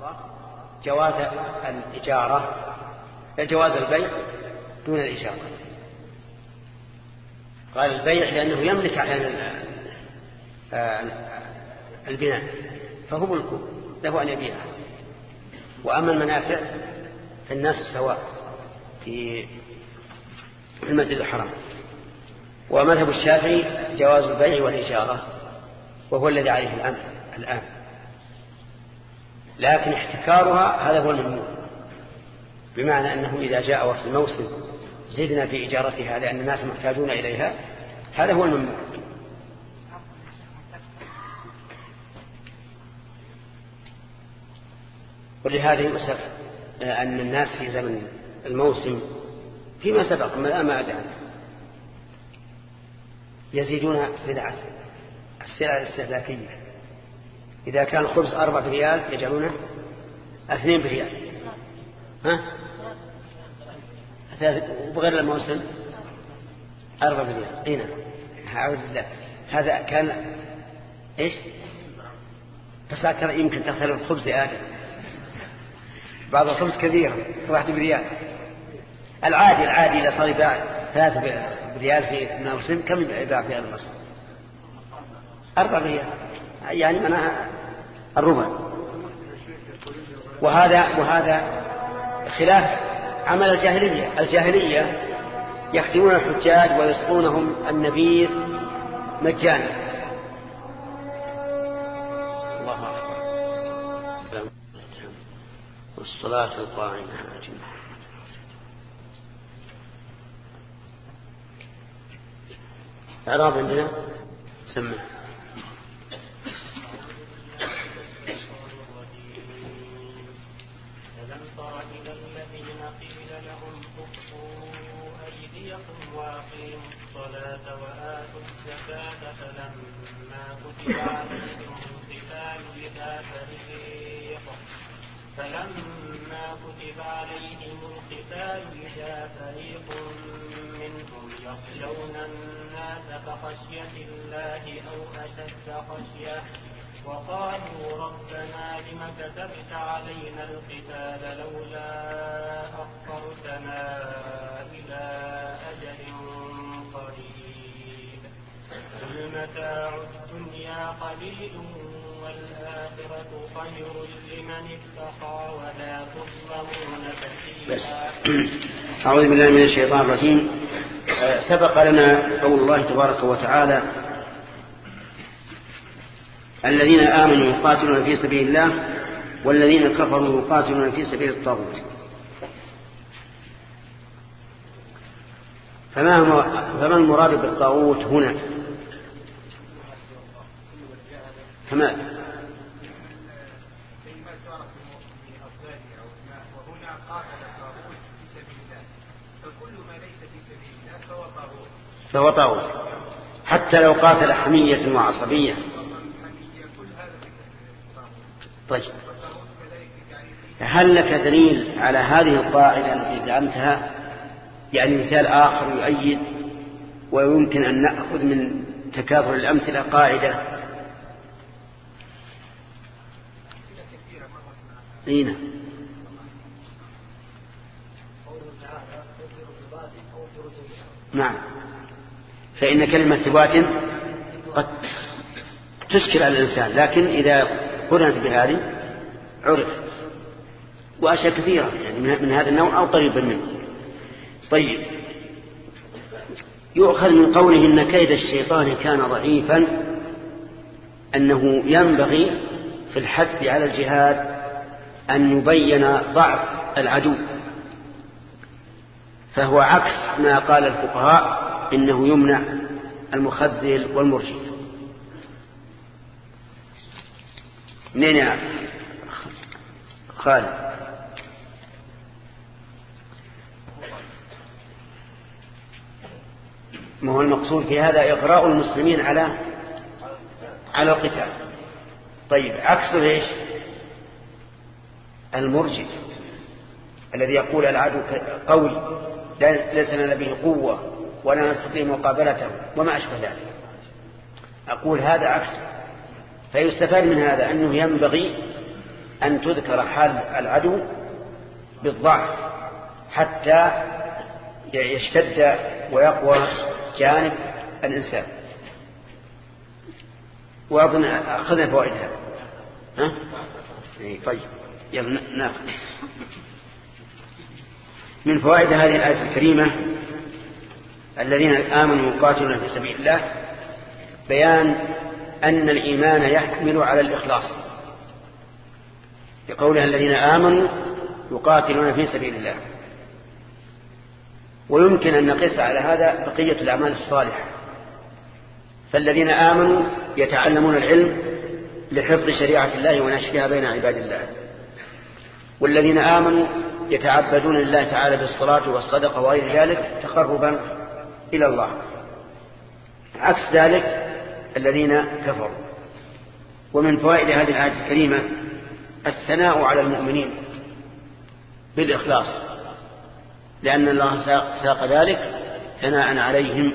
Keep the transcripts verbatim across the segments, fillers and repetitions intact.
جواز الإجارة جواز البيع دون الإجارة. قال البيع لأنه يملك على البناء فهو ملكه له أن يبيعها. وأما المنافع فالناس سواء في المسجد الحرام. ومذهب الشافعي جواز البيع والإجارة وهو الذي عليه الأمر الآن، لكن احتكارها هذا هو الممنوع، بمعنى أنه إذا جاء وقت الموسم زدنا في إجارتها لأن الناس محتاجون إليها، هذا هو الممنوع. ولهذا يؤسف أن الناس في زمن الموسم فيما سبق ما أدعى يزيدون السلع السلع الاستهلاكية. إذا كان الخبز أربعة ريال يجعلونه اثنين بريال، ها وبغير الموسم أربعة بريال. هنا أعوذ بالله هذا كان إيش بس أكثر يمكن تختلف الخبز آدم، بعض الخبز كبير واحد بريال. العادي العادي إذا صار يباع ثلاثة بريال في الموسم كم يباع في هذا الموسم؟ أربعة ريال، يعني منها الربع. وهذا وهذا خلاف عمل الجاهلية. الجاهلية يخدمون الحجاج ويسقونهم النبيذ مجانا. الله أكبر. والصلاة القائمة إعراب عندنا سمع. ألم تر إلى الذين قيل لهم كفوا أيديكم وأقيموا الصلاة وآتوا الزكاة فلما كتب عليهم القتال إذا فريق فلما كتب عليهم القتال إذا فريق منهم يخشون الناس كخشية الله أو أشد خشية وقالوا ربنا لم كتبت علينا القتال لولا أخرتنا إلى أجل قريب قل متاع الدنيا قليل والآخرة خير لمن اتقى ولا تظلمون فتيلا. أعوذ بالله من الشيطان الرجيم. سبق لنا قول الله تبارك وتعالى الذين آمنوا يقاتلون في سبيل الله والذين كفروا يقاتلون في سبيل الطاغوت. فما هو فما المراد بالطاغوت هنا؟ فما فهو طاغوت حتى لو قاتل حمية وعصبية. طيب هل لك دليل على هذه القاعدة التي زعمتها؟ يعني مثال آخر يؤيد ويمكن أن نأخذ من تكاثر الأمثلة قاعدة. هنا نعم. فإن كلمة ثبات قد تشكل على الإنسان، لكن إذا قرنت بهذه عرف. وأشياء كثيرة يعني من هذا النوع أو قريبا منه. طيب يؤخذ من قوله إن كيد الشيطان كان ضعيفا أنه ينبغي في الحث على الجهاد أن يبين ضعف العدو، فهو عكس ما قال الفقهاء إنه يمنع المخذل والمرجف. منين يا خالد؟ ما هو المقصود في هذا إغراء المسلمين على على القتال. طيب عكسه ايش؟ المرجف الذي يقول العدو قوي ليس لنا به قوة ولا نستطيع مقابلته وما أشبه ذلك. أقول هذا عكس. فيستفاد من هذا أنه ينبغي أن تذكر حال العدو بالضعف حتى يشتد ويقوى جانب الإنسان. وأظن أخذنا فوائدها. ها؟ طيب يلا ناخذ من فوائد هذه الآية الكريمة: الذين آمنوا يقاتلون في سبيل الله، بيان أن الإيمان يحمل على الإخلاص، بقولها الذين آمنوا يقاتلون في سبيل الله. ويمكن أن نقيس على هذا بقية الأعمال الصالحة، فالذين آمنوا يتعلمون العلم لحفظ شريعة الله ونشرها بين عباد الله، والذين آمنوا يتعبدون لله تعالى بالصلاة والصدقة وغير ذلك تقربا إلى الله، عكس ذلك الذين كفروا. ومن فوائد هذه الآية الكريمة الثناء على المؤمنين بالإخلاص، لأن الله ساق ذلك ثناء عليهم.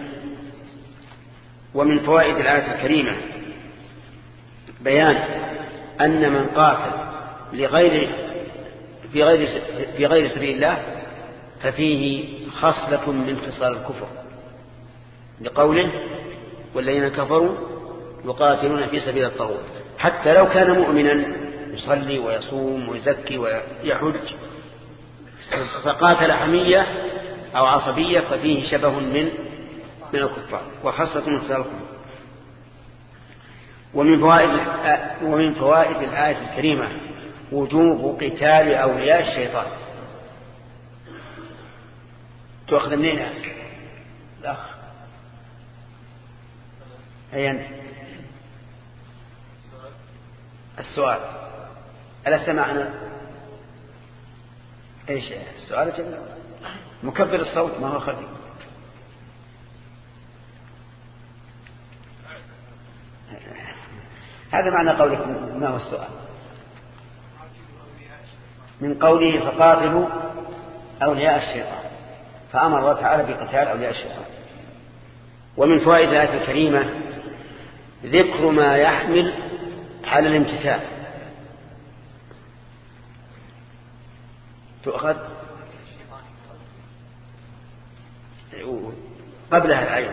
ومن فوائد الآية الكريمة بيان أن من قاتل لغير في غير في غير سبيل الله ففيه خصلة من خصال الكفر، لقوله والذين كفروا يقاتلون في سبيل الطاغوت، حتى لو كان مؤمنا يصلي ويصوم ويزكي ويحج فقاتل حمية أو عصبية ففيه شبه من من الكفار وخاصة من خصال الكفر. ومن فوائد ومن فوائد الآية الكريمة وجوب قتال أولياء الشيطان. تأخذ منين الأخ؟ أي أنت؟ السؤال ألا سمعنا إيش السؤال؟ جميل. مكبر الصوت ما هو خفي. هذا معنى قولك ما هو السؤال؟ من قوله فقاتلوا أولياء الشيطان، فأمر الله تعالى بقتال أولياء الشيطان. ومن فوائد الآية الكريمة ذكر ما يحمل على الامتثال. تؤخذ قبلها الآية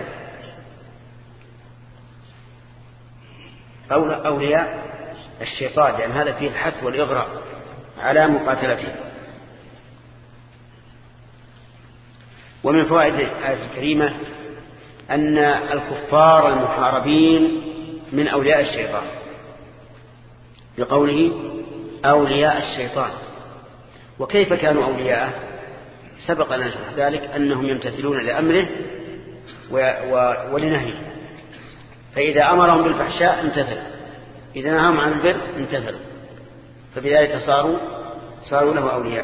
أولياء الشيطان، لأن هذا فيه الحث والإغراء على مقاتلته. ومن فوائد الآية الكريمة أن الكفار المحاربين من أولياء الشيطان، بقوله أولياء الشيطان. وكيف كانوا أولياءه؟ سبق لنا ذلك أنهم يمتثلون لأمره ولنهيه، فإذا أمرهم بالفحشاء امتثلوا، إذا نهاهم عن البر امتثلوا، فبذلك صاروا صاروا له أولياء.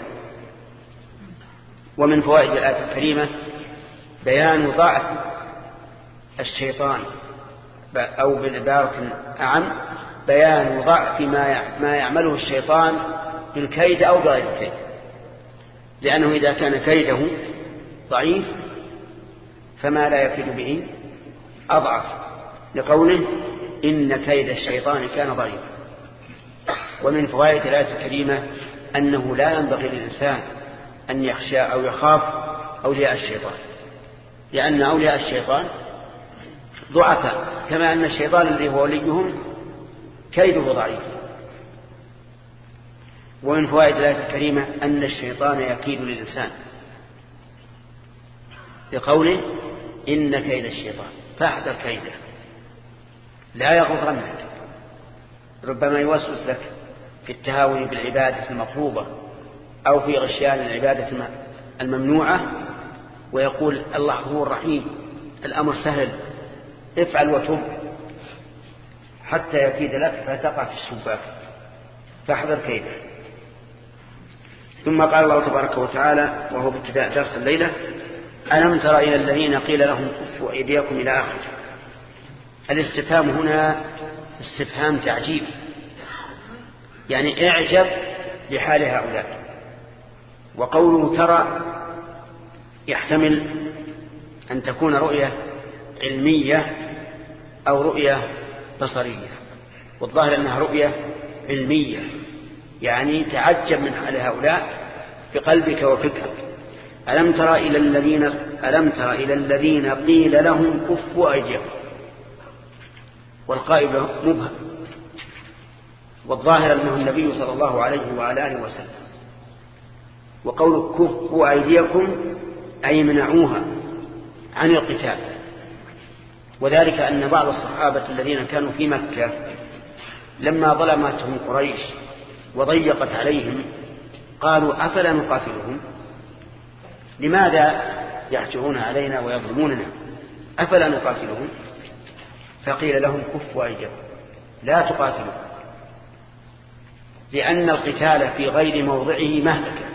ومن فوائد الآية الكريمة بيان ضعف الشيطان، أو بالعبارة أعم بيان ضعف ما ما يعمله الشيطان بالكيد أو بغير الكيد، لأنه إذا كان كيده ضعيف فما لا يفيد به أضعف، لقوله إن كيد الشيطان كان ضعيفا. ومن فوائد الآية الكريمة أنه لا ينبغي للإنسان أن يخشى أو يخاف أولياء الشيطان، لأن أولياء الشيطان ضعفاء، كما أن الشيطان الذي هو وليهم كيده ضعيف. ومن فوائد الآية الكريمة أن الشيطان يكيد للإنسان، لقوله إن كيد الشيطان فاحذر كيده، لا يغرنك، ربما يوسوس لك في التهاون بالعبادة المطلوبة أو في غشيان العبادة الممنوعة، ويقول الله هو الرحيم، الأمر سهل، افعل وتب، حتى يكيد لك فتقع في الشباك، فاحذر كيده. ثم قال الله تبارك وتعالى وهو بابتداء درس الليلة: ألم تر إلى الذين قيل لهم كفوا أيديكم إلى آخره. الاستفهام هنا استفهام تعجيب، يعني اعجب بحال هؤلاء. وقوله ترى يحتمل أن تكون رؤية علمية أو رؤية بصرية، والظاهر أنها رؤية علمية، يعني تعجب من حال هؤلاء بقلبك وفكرك. ألم تر إلى الذين ألم تر إلى الذين قيل لهم كفوا أيديكم، والقائل مبهم، والظاهر أنه النبي صلى الله عليه وعلى آله وسلم. وقول كفوا أيديكم أي منعوها عن القتال، وذلك أن بعض الصحابة الذين كانوا في مكة لما ظلمتهم قريش وضيقت عليهم قالوا أفلا نقاتلهم، لماذا يحجرون علينا ويظلموننا، أفلا نقاتلهم؟ فقيل لهم كفوا أيديكم لا تقاتلوا، لأن القتال في غير موضعه مهلكة،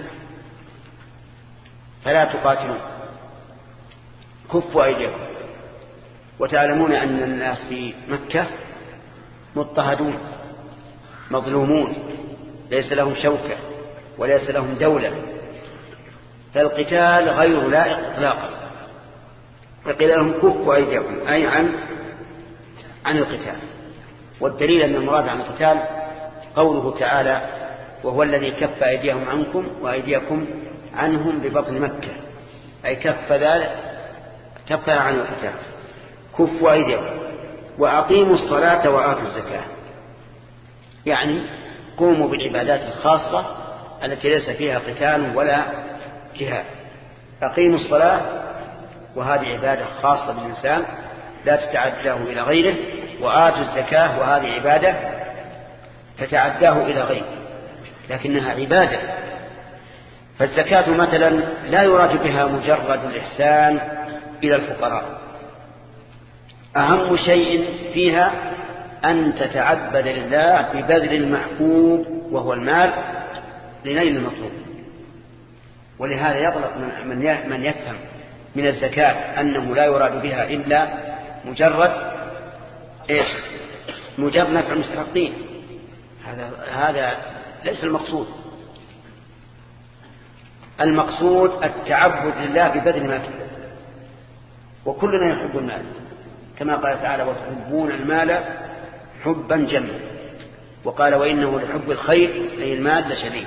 فلا تقاتلوا، كفوا أيديكم. وتعلمون أن الناس في مكة مضطهدون مظلومون، ليس لهم شوكة وليس لهم دولة، فالقتال غير لائق إطلاقا. فقيل لهم كفوا أيديكم أي عن عن القتال. والدليل أن المراد عن القتال قوله تعالى وهو الذي كف أيديهم عنكم وأيديكم عنهم ببطن مكة، أي كف ذلك كف عن القتال. كفوا أيديكم وأقيموا الصلاة وآتوا الزكاة، يعني قوموا بالعبادات الخاصة التي ليس فيها قتال ولا جهاد. أقيموا الصلاة وهذه عبادة خاصة بالإنسان لا تتعداه إلى غيره، وآتوا الزكاة وهذه عبادة تتعداه إلى غيره لكنها عبادة. فالزكاة مثلا لا يراد بها مجرد الإحسان إلى الفقراء، أهم شيء فيها أن تتعبد لله ببذل المحبوب وهو المال لنيل المطلوب. ولهذا يطلق من من يفهم من الزكاة أنه لا يراد بها إلا مجرد إيش؟ مجرد نفع المستحقين. هذا هذا ليس المقصود. المقصود التعبد لله ببذل ما كسب، وكلنا يحب المال كما قال تعالى وتحبون المال حبا جما، وقال وإنه لحب الخير أي المال لشديد.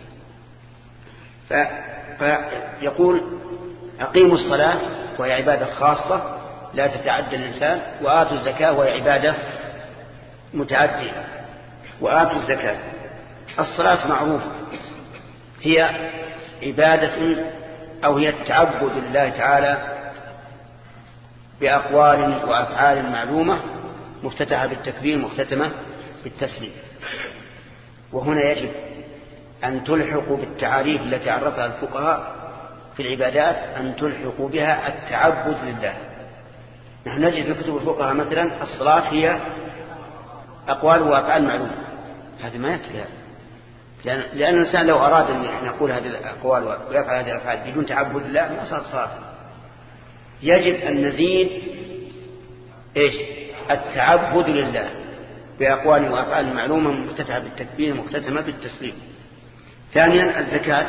فيقول أقيموا الصلاة وهي عبادة خاصة لا تتعدى الإنسان، وآتوا الزكاة وهي عبادة متعدية. وآتوا الزكاة، الصلاة معروفة هي عبادة أو هي التعبد لله تعالى بأقوال وأفعال معلومة مفتتحة بالتكبير مختتمة بالتسليم. وهنا يجب أن تلحقوا بالتعاريف التي عرفها الفقهاء في العبادات، أن تلحقوا بها التعبد لله. نحن نجد في كتب الفقهاء مثلا الصلاة هي أقوال وأفعال معلومة، هذا ما يكفي، لأن, لأن الإنسان لو أراد أن يقول هذه الأقوال ويفعل هذه الأفعال بدون تعبد لله ما صارت صلاة. يجب أن نزيد إيش؟ التعبد لله بأقوال وأفعال معلومة مفتتحة بالتكبير مختتمة بالتسليم. ثانيا الزكاة،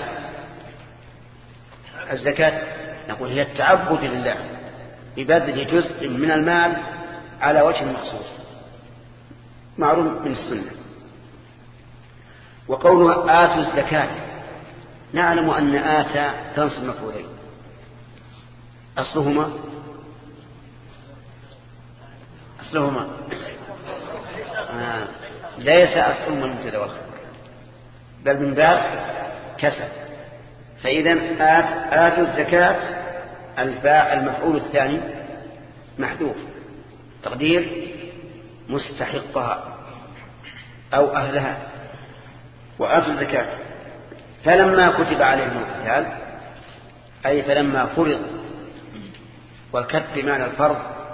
الزكاة نقول هي التعبد لله ببذل جزء من المال على وجه مخصوص معروف من السنة. وقوله آتوا الزكاة، نعلم أن آتى تنصب مفعولين، أصلهما أصلهما آه. ليس أصلهما المبتدأ والخبر بل من باب كسب. فإذا آت آتوا الزكاة الفاء المفعول الثاني محذوف تقدير مستحقها أو أهلها. وآتوا الزكاة فلما كتب عليهم القتال أي فلما فرض، والكتب بمعنى الفرض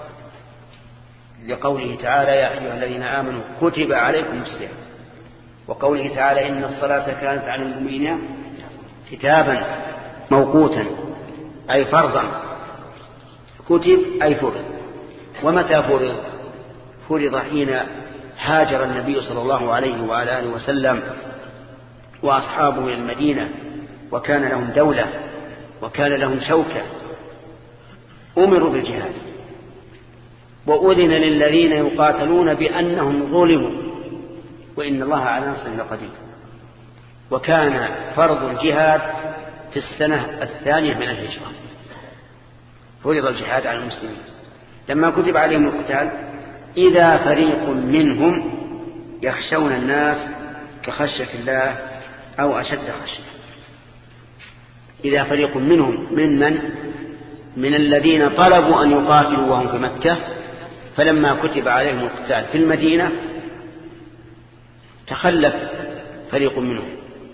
لقوله تعالى يا أيها الذين آمنوا كتب عليكم الصيام، وقوله تعالى إن الصلاة كانت على المؤمنين كتابا موقوتا أي فرضا، كتب أي فرض. ومتى فرض؟ فرض حين هاجر النبي صلى الله عليه وعلى آله وسلم وأصحابه إلى المدينة وكان لهم دولة وكان لهم شوكة، أمروا بالجهاد وأذن للذين يقاتلون بأنهم ظلموا وإن الله على نصرهم لقدير. وكان فرض الجهاد في السنة الثانية من الهجرة، فرض الجهاد على المسلمين لما كتب عليهم القتال: إذا فريق منهم يخشون الناس كخشية الله أو أشد خشية. إذا فريق منهم من من من الذين طلبوا أن يقاتلوا وهم في مكة، فلما كتب عليهم القتال في المدينة تخلف فريق منهم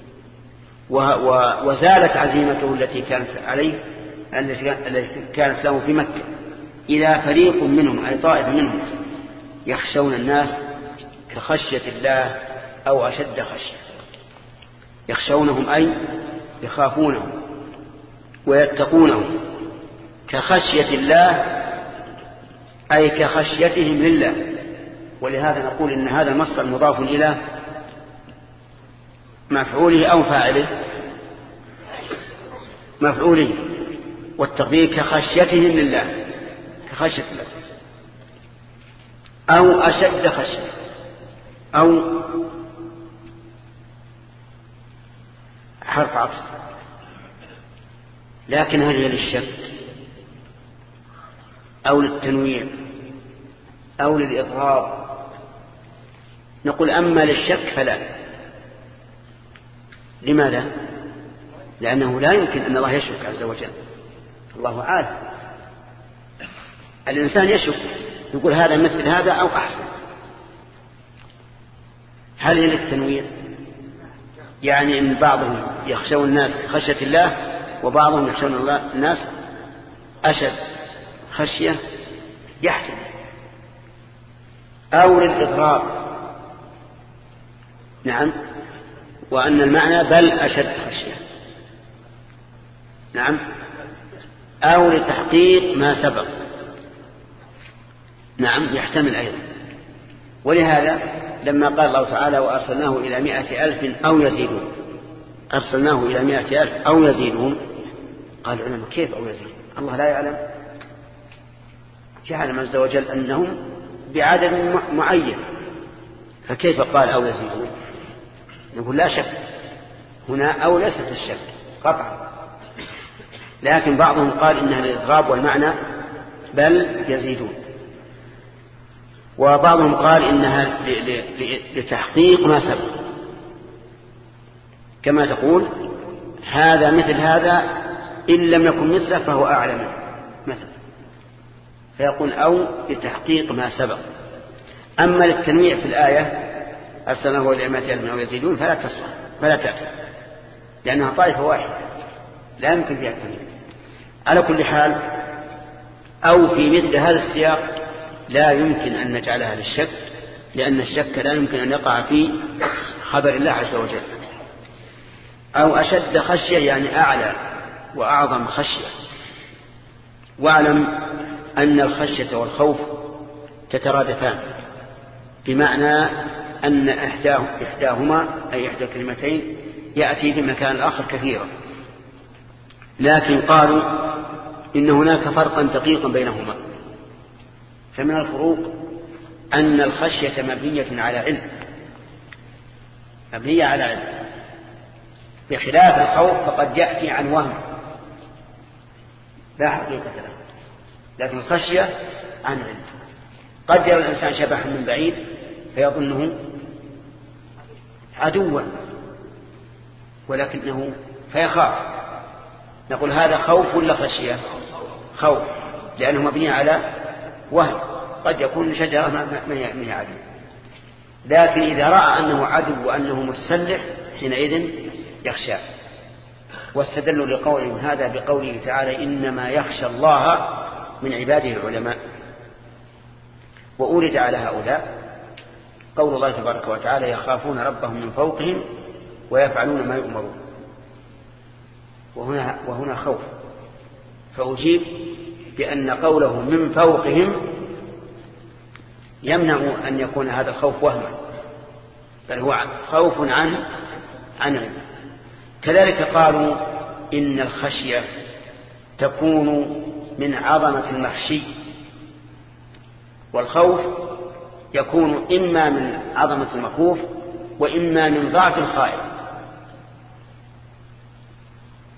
وزالت عزيمته التي كانت عليه التي كانت له في مكة. إذا فريق منهم أي طائف منهم يخشون الناس كخشية الله أو أشد خشية. يخشونهم أي يخافونهم ويتقونهم، كخشية الله أي كخشيتهم لله. ولهذا نقول إن هذا المصدر مضاف إلى مفعوله أو فاعله، مفعوله، والتقدير كخشيتهم لله، كخشية الله أو أشد خشية، أو حرف عطف. لكن هل هي للشك أو للتنويع أو للإضراب؟ نقول أما للشك فلا. لماذا؟ لأنه لا يمكن أن الله يشك عز وجل، الله عالم. الإنسان يشك، يقول هذا مثل هذا أو أحسن. هل هي للتنويع؟ يعني إن بعضهم يخشون الناس خشية الله وبعضهم يخشون الله الناس أشد خشية، يحتمل. أو للإضراب، نعم، وأن المعنى بل أشد خشية، نعم، أو لتحقيق ما سبق، نعم، يحتمل أيضا. ولهذا لما قال الله تعالى: وأرسلناه إلى مائة ألف أو يزيدون، أرسلناه إلى مائة ألف أو يزيدون، قال العلماء: كيف أو يزيدون؟ الله لا يعلم؟ جعل عز وجل أنهم بعدد معين، فكيف قال أو يزيدون؟ نقول لا شك هنا، أو ليست الشك قطعا، لكن بعضهم قال إنها للإضراب والمعنى بل يزيدون، وبعضهم قال إنها لتحقيق ما سبق، كما تقول: هذا مثل هذا إن لم يكن مثله فهو أعلى منه مثلا، فيقول أو لتحقيق ما سبق. أما للتنويع في الآية: أرسلناه إلى مائة ألف أو يزيدون، فلا تصلح فلا تأتي، لأنها طائفة واحدة لا يمكن فيها التنويع. على كل حال، أو في مثل هذا السياق لا يمكن أن نجعلها للشك، لأن الشك لا يمكن أن يقع في خبر الله عز وجل. أو أشد خشية يعني أعلى وأعظم خشية. واعلم أن الخشية والخوف تترادفان، بمعنى أن إحداهما أي إحدى الكلمتين يأتي في مكان الآخر كثيرا، لكن قالوا إن هناك فرقا دقيقا بينهما. فمن الفروق أن الخشية مبنية على علم، مبنية على علم، بخلاف الخوف فقد يأتي عن وهم لا حقيقة له، لكن الخشية عن علم. قد يرى الإنسان شبحا من بعيد فيظنه عدوا ولكنه فيخاف، نقول هذا خوف ولا خشية؟ خوف، لأنه مبني على وهم، قد يكون شجرة ما هي عدو. لكن إذا رأى أنه عدو وأنه متسلح حينئذ يخشى. واستدلوا لقولهم هذا بقوله تعالى: إنما يخشى الله من عباده العلماء. وأورد على هؤلاء قول الله تبارك وتعالى: يخافون ربهم من فوقهم ويفعلون ما يؤمرون. وهنا, وهنا خوف، فأجيب بأن قوله من فوقهم يمنع أن يكون هذا الخوف وهما، بل هو خوف عن عن علم. كذلك قالوا إن الخشية تكون من عظمة المخشي، والخوف يكون إما من عظمة المخوف وإما من ضعف الخائف.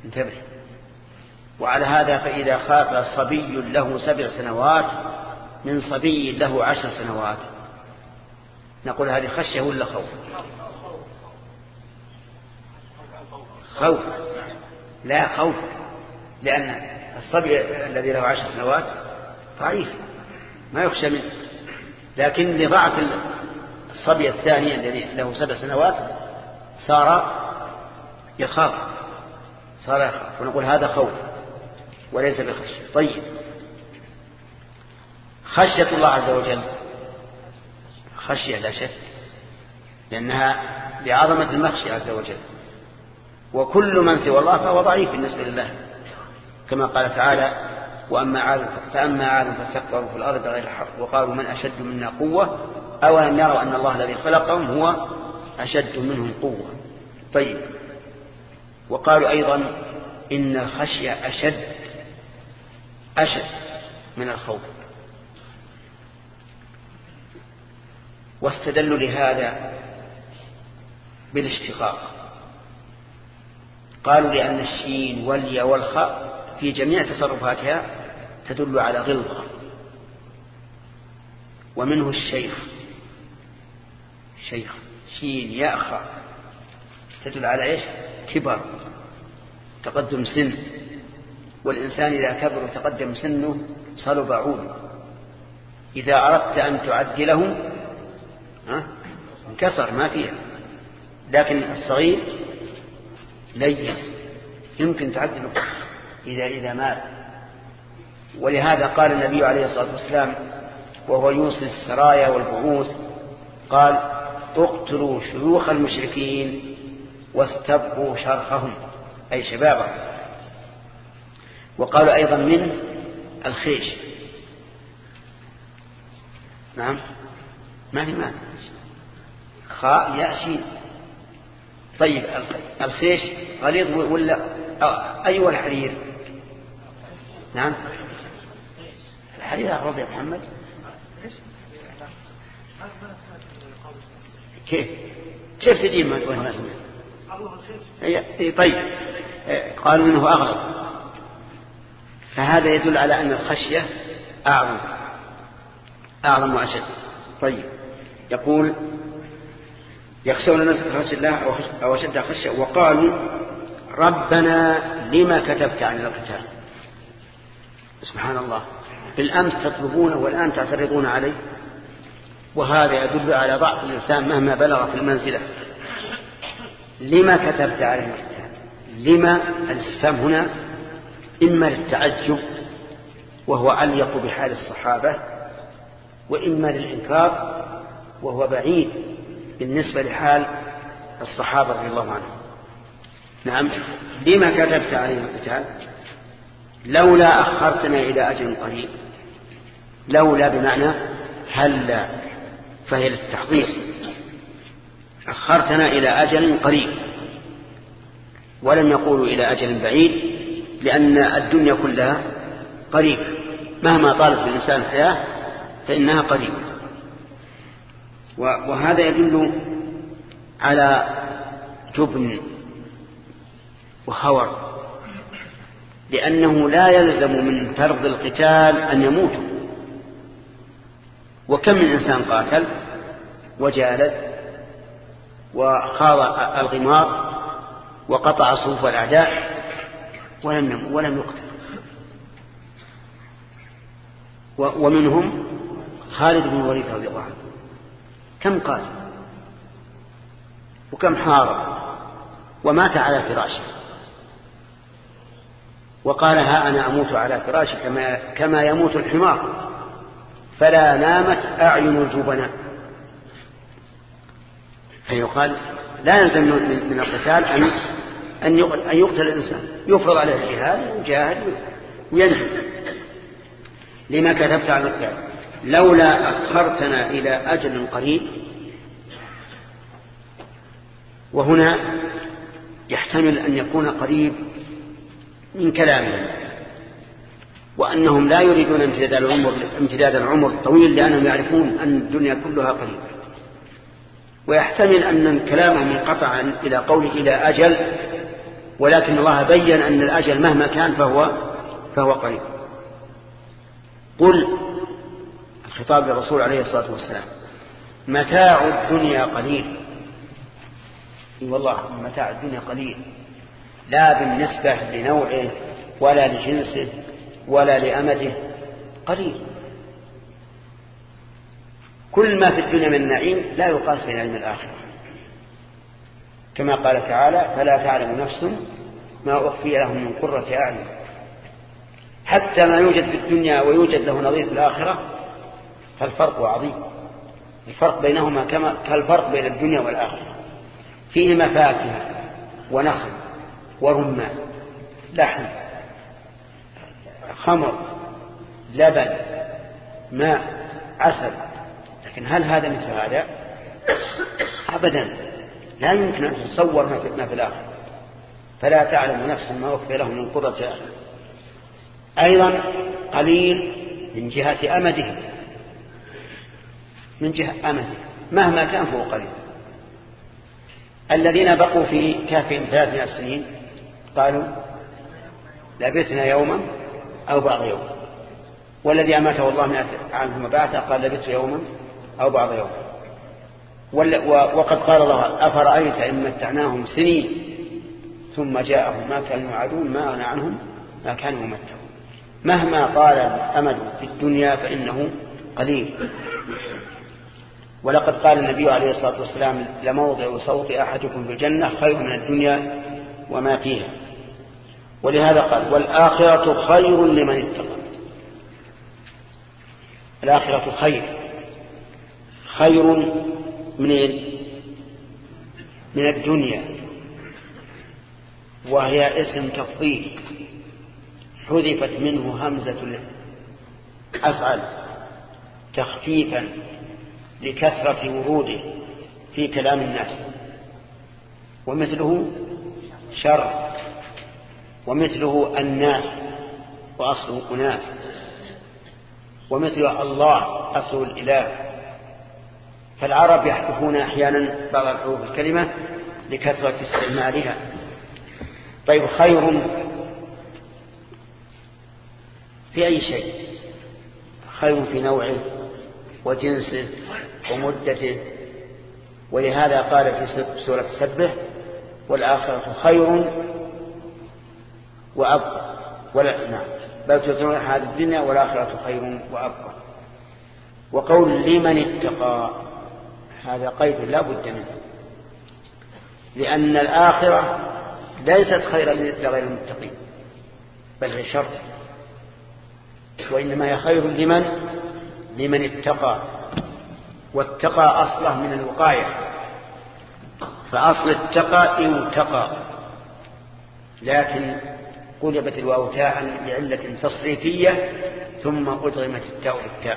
انتبه. وعلى هذا فإذا خاف صبي له سبع سنوات من صبي له عشر سنوات نقول هذه خشية ولا خوف؟ خوف. لا خوف، لأن الصبي الذي له عشر سنوات ضعيف ما يخشى منه، لكن لضعف الصبي الثاني الذي له سبع سنوات صار يخاف صار يخاف ونقول هذا خوف وليس بخشية. طيب، خشية الله عز وجل خشية لا شك، لأنها لعظمة المخشي عز وجل، وكل من سوى الله فهو ضعيف بالنسبة لله، كما قال تعالى: وأما عاد فأما عاد فاستكبروا في الأرض بغير الحق وقالوا من أشد منا قوة أولم يروا أن الله الذي خلقهم هو أشد منهم قوة. طيب، وقالوا أيضا إن الخشية أشد أشد من الخوف، واستدلوا لهذا بالاشتقاق، قالوا لأن الشين والياء والخاء في جميع تصرفاتها تدل على غلظة، ومنه الشيخ، شيخ شين ياء خاء تدل على إيش؟ كبر، تقدم سن، والإنسان إذا كبر وتقدم سنه صلب عوده، إذا أردت أن تعدله انكسر ما فيها، لكن الصغير لين يمكن تعدله إذا إذا مات. ولهذا قال النبي عليه الصلاة والسلام وهو يوصي السرايا والبعوث، قال: اقتلوا شيوخ المشركين واستبقوا شرخهم، أي شبابهم. وقالوا أيضا من الخيش، نعم ما في معنى خاء يأشين. طيب، الخيش غليظ ولا أيوة الحرير؟ نعم الحرير أغلظ يا محمد. كيف كيف تجيب وين ما سمع؟ طيب، قالوا إنه أغلظ، فهذا يدل على أن الخشية أعظم أعظم وأشد. طيب، يقول: يخشون الناس كخشية الله أو أشد خشية. وقالوا: ربنا لما كتبت عن القتال؟ سبحان الله، بالأمس تطلبونه والآن تعترضون عليه، وهذا يدل على ضعف الإنسان مهما بلغ في المنزلة. لما كتبت عليه القتال؟ لما الاستفهام هنا إما للتعجب وهو علق بحال الصحابة، وإما للإنكار وهو بعيد بالنسبة لحال الصحابة رضي الله عنهم. نعم، لما كتبت عليه القتال؟ لولا أخرتنا إلى أجل قريب. لولا بمعنى هلا، فهي للتحضير. أخرتنا إلى أجل قريب، ولم يقولوا إلى أجل بعيد، لأن الدنيا كلها قريب، مهما طالت بالإنسان الحياة فإنها قريبة. وهذا يدل على جبن وخور، لأنه لا يلزم من فرض القتال أن يموتوا. وكم من إنسان قاتل وجالد وخاض الغمار وقطع صفوف الأعداء ولم ولم يقتل. ومنهم خالد بن الوليد رضي الله عنه، كم قاتل وكم حارب ومات على فراشه، وقال: ها أنا أموت على فراشي كما, كما يموت الحمار، فلا نامت أعين الجبناء. فيقال لا يلزم من القتال أن أن يقتل الإنسان، يفرض عليه الجهاد ويجاهد وينهي. لما كتبت على القتال؟ لولا أخرتنا إلى أجل قريب. وهنا يحتمل أن يكون قريب من كلامهم، وأنهم لا يريدون امتداد العمر امتداد العمر الطويل، لأنهم يعرفون أن الدنيا كلها قريب. ويحتمل أن كلامهم انقطع إلى قول إلى أجل ولكن الله بين أن الأجل مهما كان فهو فهو قريب. قل الخطاب للرسول عليه الصلاة والسلام متاع الدنيا قليل. والله متاع الدنيا قليل، لا بالنسبة لنوعه ولا لجنسه ولا لأمده، قليل. كل ما في الدنيا من نعيم لا يقاس بين علم الآخرة، كما قال تعالى فلا تعلم نفس ما أخفي لهم من قرة أعين. حتى ما يوجد في الدنيا ويوجد له نظير في الآخرة فالفرق عظيم. الفرق بينهما كما كالفرق بين الدنيا والآخرة، فيهما فاكهة ونخل ورمان، لحم، خمر، لبن، ماء، عسل. لكن هل هذا مثل هذا؟ أبدا، لا يمكن أن تتصور ما في الآخرة. فلا تعلم نفس ما أخفي لهم من قرة أعين. أيضا قليل من جهة أمده، من جهة أمده مهما كان فهو قليل. الذين بقوا في كهفهم ثلاثمائة سنين قالوا لبثنا يوما أو بعض يوم، والذي أماته الله مئة عام ثم بعثه قال لبثت يوما أو بعض يوم. وقد قال الله أفرأيت إن متعناهم سنين ثم جاءهم ما كانوا يوعدون ما أغنى عنهم ما كانوا يمتعون. مهما طال الأمد في الدنيا فإنه قليل. ولقد قال النبي عليه الصلاة والسلام لموضع صوت أحدكم في الجنة خير من الدنيا وما فيها. ولهذا قال والآخرة خير لمن اتقى. الآخرة خير، خير من من الدنيا، وهي اسم تفضيل حذفت منه همزة الأفعل تخفيفا لكثرة وروده في كلام الناس. ومثله شر، ومثله الناس وأصله أناس، ومثله الله أصله الإله. فالعرب يحذفون أحيانا بعض الحروف الكلمة لكثرة استعمالها. طيب خير في أي شيء؟ خير في نوعه وجنسه ومدته. ولهذا قال في سورة السبح والآخرة خير وأبقى. ولا نعم بل تؤثرون هذه الدنيا والآخرة خير وأبقى. وقول لمن اتقى هذا قيد لا بد منه، لأن الآخرة ليست خيرا لغير المتقين بل هي شر، وإنما هي خير لمن لمن اتقى. واتقى أصله من الوقاية، فأصل اتقى اوتقى، لكن قلبت الواو تاء لعلة تصريفية ثم أدغمت التاء بالتاء.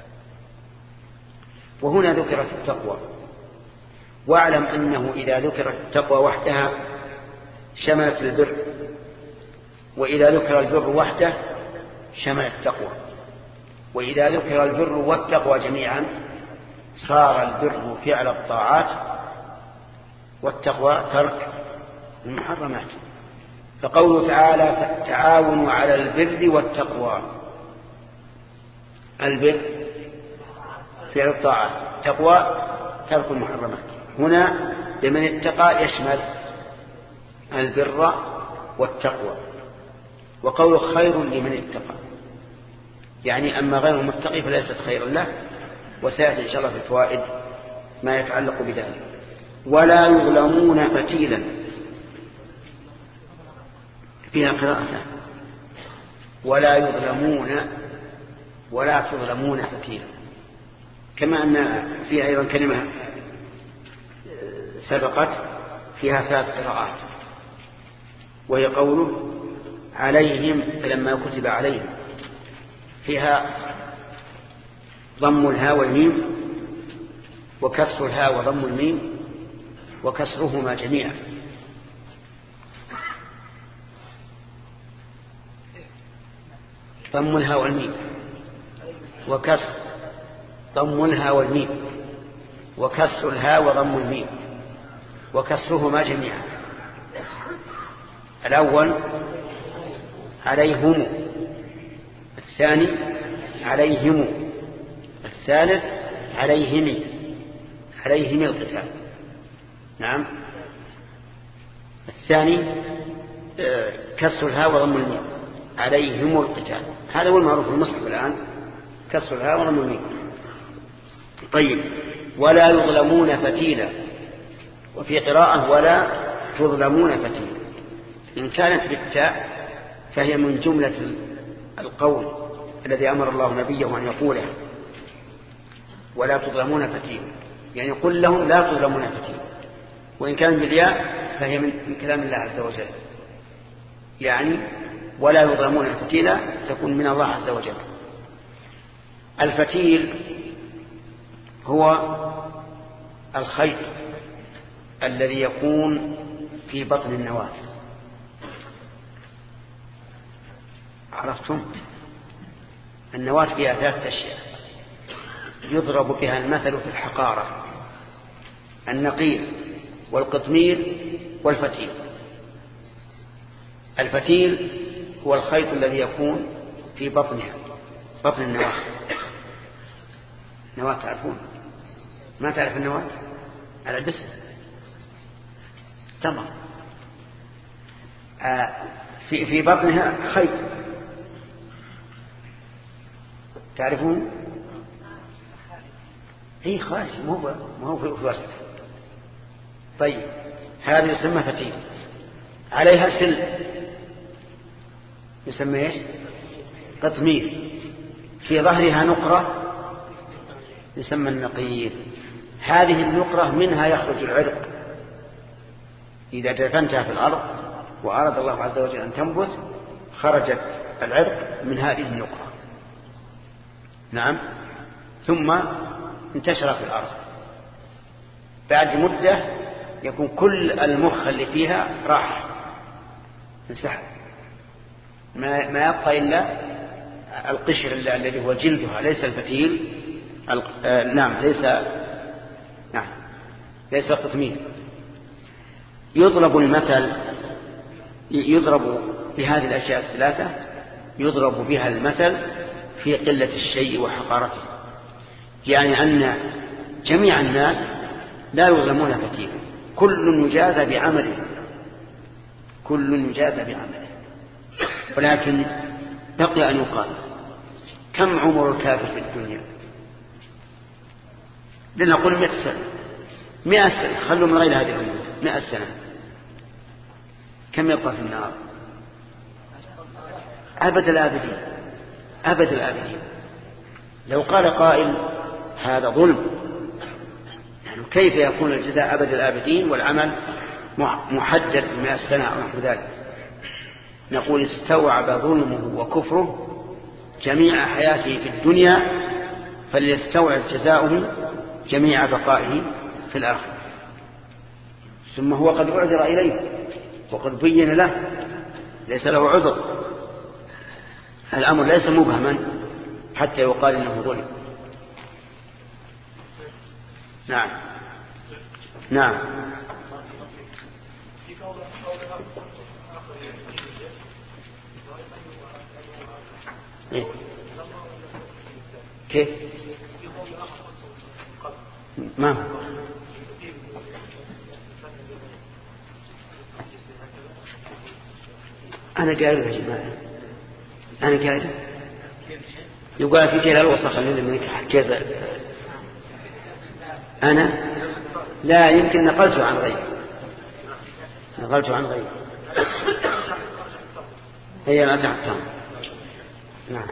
وهنا ذكرت التقوى. واعلم أنه إذا ذكرت التقوى وحدها شملت البر، وإذا ذكر البر وحده شمل التقوى. وإذا ذكر البر والتقوى جميعا صار البر فعل الطاعات والتقوى ترك المحرمات. فقوله تعالى تعاونوا على البر والتقوى، البر فعل الطاعات، تقوى ترك المحرمات. هنا لمن اتقى يشمل البر والتقوى. وقوله خير لمن اتقى يعني أما غير المتقي فليست خيرا له، وسيأتي إن شاء الله في الفوائد ما يتعلق بذلك. ولا يظلمون فتيلا، فيها قراءة ولا يظلمون ولا تظلمون فتيلا، كما أن فيها أيضا كلمة سبقت فيها ثلاث قراءات، وهي قوله عليهم فلما كتب عليهم، فيها ضم الهاء والميم وكسر الهاء وضم الميم وكسرهما جميعا. ضم الهاء والميم وكسر ضم الهاء والميم وكسر الهاء وضم الميم وكسرهما جميعا. الأول عليهم، الثاني عليهم، الثالث عليهم، عليهم القتال. نعم. الثاني كسر الهاء وضم الميم، عليهم القتال، هذا هو المعروف في المصحف الآن، كسر الهاء وضم الميم. طيب، ولا يظلمون فتيلا، وفي قراءة ولا تظلمون فتيلا. إن كانت بالتاء فهي من جملة القول الذي أمر الله نبيه أن يقوله، ولا تظلمون فتيلا، يعني قل لهم لا تظلمون فتيلا. وإن كان بالياء فهي من كلام الله عز وجل، يعني ولا يظلمون فتيلا تكون من الله عز وجل. الفتيل هو الخيط الذي يكون في بطن النواة. عرفتم؟ النواة فيها ثلاثة أشياء يضرب بها المثل في الحقارة: النقير والقطمير والفتيل. الفتيل هو الخيط الذي يكون في بطنها، بطن النواة. نواة تعرفون؟ ما تعرف النواة؟ على البسم تمام. آه في في بطنها خيط، تعرفون؟ اي خارج، مو مو في وسط. طيب، هذا يسمى فتيل. عليها سل يسمى ايش؟ قطمير. في ظهرها نقرة يسمى النقير. هذه النقرة منها يخرج العرق، إذا دفنتها في الأرض وأراد الله عز وجل أن تنبت خرجت العرق من هذه النقرة. نعم. ثم انتشر في الأرض. بعد مدة يكون كل المخ اللي فيها راح انسحب، ما ما يبقى إلا القشر الذي هو جلدها، ليس الفتيل. آه نعم ليس نعم ليس القطمير. يضرب المثل، يضرب بهذه الأشياء الثلاثة، يضرب بها المثل في قلة الشيء وحقارته، يعني أن جميع الناس لا يظلمون فتيلا، كل يجازى بعمله، كل يجازى بعمله. ولكن بقي أن يقال: كم عمر الكافر في الدنيا؟ لنقول مئة سنة، مئة سنة، خلوا من غير هذه الأمور، مئة سنة. كم يبقى في النار؟ أبد الآبدين، أبد الآبدين. لو قال قائل هذا ظلم، يعني كيف يكون الجزاء أبد الآبدين والعمل محدد بمئة سنة أو نحو ذلك؟ نقول: استوعب ظلمه وكفره جميع حياته في الدنيا، فليستوعب جزاؤه جميع بقائه في الآخرة. ثم هو قد أعذر إليه وقد بين له، ليس له عذر. الأمر ليس مبهما حتى يقال إنه ظلم. نعم نعم. إيه؟ كيف؟ ما أنا قاعد يا جماعة، أنا قاعد يقال في شيء الوسخ اللي منك كيف؟ أنا لا يمكن نقلته عن غيري، نقلته عن غيري. هي لا تحتم. نعم.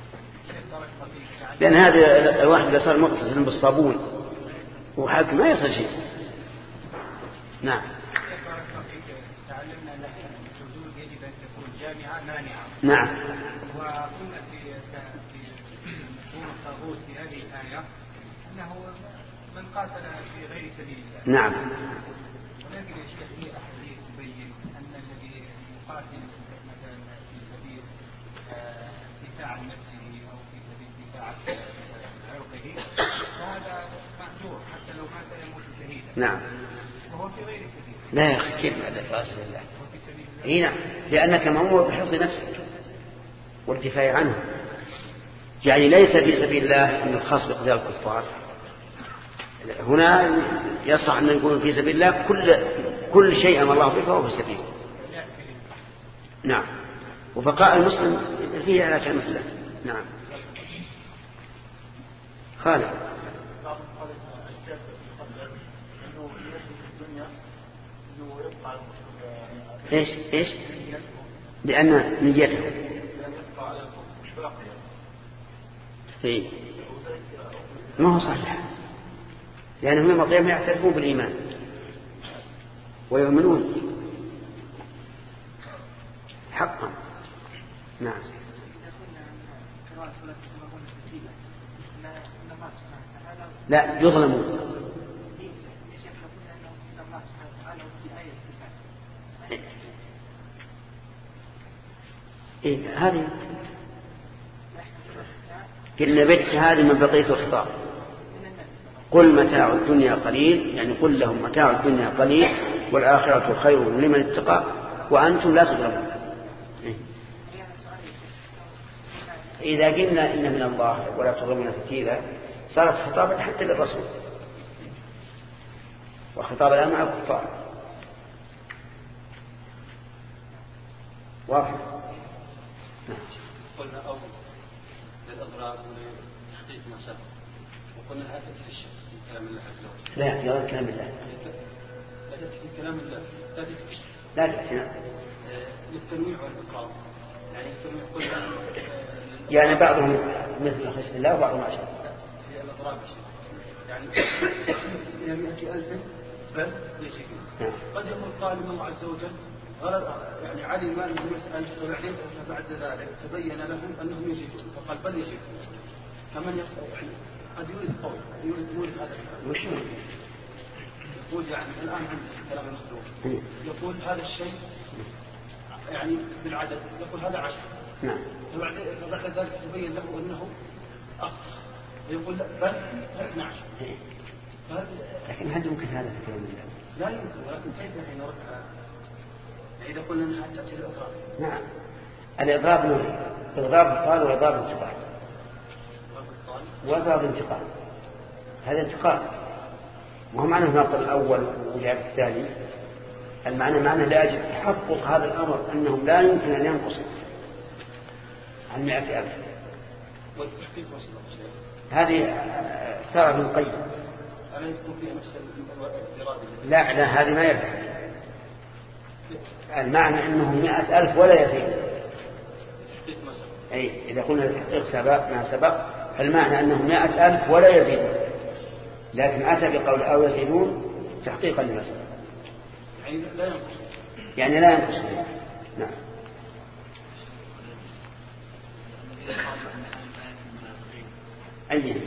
لأن هذا الواحد إذا صار مغتسل بالصابون وحاكم ما يصل شيء. نعم. تعلمنا أن الحدود يجب أن تكون جامعة مانعة. نعم. وقلنا في في مفهوم الطاغوت في هذه الآية أنه من قاتل في غير سبيل الله. نعم. ولكن يا شيخ في أحاديث تبين أن الذي يقاتل مثلا في سبيل دفاع عن نفسه أو في سبيل دفاع عن عرقه فهذا معذور حتى لو مات يموت شهيدا. نعم. وهو في غير سبيل. لا يا أخي كيف هذا فاسد الله؟ وفي سبيل الله هنا لأنك مأمور بحفظ نفسك والدفاع عنه. يعني ليس في سبيل الله أن الخاص بقتال الكفار، هنا يصح أن نقول في سبيل الله كل كل شيء أمر الله به فهو في سبيله. نعم. وبقاء المسلم فيه على كلمة الله. نعم. خالد ايش ايش لأن نيته إيه؟ ما هو صحيح، لأنهم يوم القيامة يعترفون بالإيمان ويؤمنون حقا. نعم. لا يظلمون. إيه هذه إن بيت هذه من بقية الخطاب. قل متاع الدنيا قليل، يعني قل لهم متاع الدنيا قليل والآخرة خير لمن اتقى وأنتم لا تظلمون. إيه؟ إذا قلنا إن من الله ولا تظلمون فتيلا صارت خطابا حتى للرسول، وخطاب الآن مع الكفار. واضح. قلنا أول للأضرار ولتحقيق ما سبق، وقلنا لا تأتي في الشك في كلام الله عز وجل. لا يا كلام الله. لا تأتي في كلام الله، لا تأتي في الشك. لا تأتي. للتنويع والإقرار، يعني التنويع قلنا يعني بعضهم مثل خشية الله وبعضهم أشد. في الأضرار يعني إلى مئة ألف بل يشركون. قد يقول قال الله عز وجل غلط، يعني علم أنهم يسأل وبعدين فبعد ذلك تبين لهم أنهم يجيبون فقال بل يجيبون. كمن يسأل يعني قد يريد قول يريد يريد هذا مش يقول يعني الآن عند كلام المخلوق يقول هذا الشيء يعني بالعدد يقول هذا عشر. نعم. فبعد فبعد ذلك تبين له أنه أخطأ ويقول لا بل اثنا عشر. لكن هل يمكن هذا في كلام الله؟ لا يمكن، ولكن كيف حين نرد إذا قلنا أنها تأتي الإضراب؟ نعم. الإضراب نوع، إضراب الطال وإضراب انتقال. وإضراب انتقال هذا انتقال، وهو معنى النقل الأول وجاب الثاني. المعنى معنى لا يجب تحقق هذا الأمر أنهم لا يمكن أن ينقصوا عن مئة ألف. والتحقيق وصل هذه اختار ابن القيم. ألا يكون فيها نفس الإرادة؟ لا لا هذه ما يرجع. المعنى أنه مئة ألف ولا يزيد. أي إذا قلنا لتحقيق سبق ما سبق فالمعنى أنه مئة ألف ولا يزيد، لكن أتى بقول أو يزيدون تحقيقا لما سبق. يعني لا ينقص. يعني لا ينقص. نعم. أي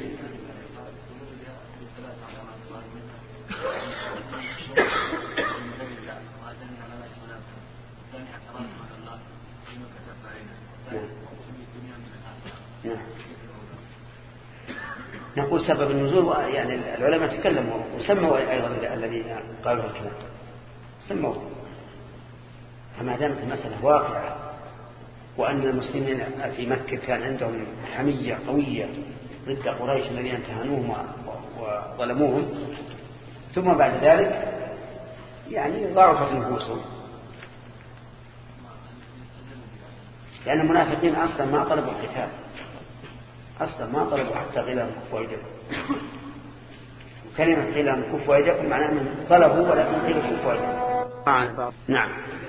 نعم. نقول سبب النزول يعني العلماء تكلموا وسموا أيضا الذي قالوا الكلام سموا، فما دامت المسألة واقعة وأن المسلمين في مكة كان عندهم حمية قوية ضد قريش الذين انتهنوهم وظلموهم، ثم بعد ذلك يعني ضعفت نفوسهم، لأن المنافقين أصلا ما طلبوا القتال، أصلا ما طلبوا حتى غلام كف ويدكم. كلمة غلام كف ويدكم معناه أنهم طلبوا ولكن قيل كف ويدكم. نعم.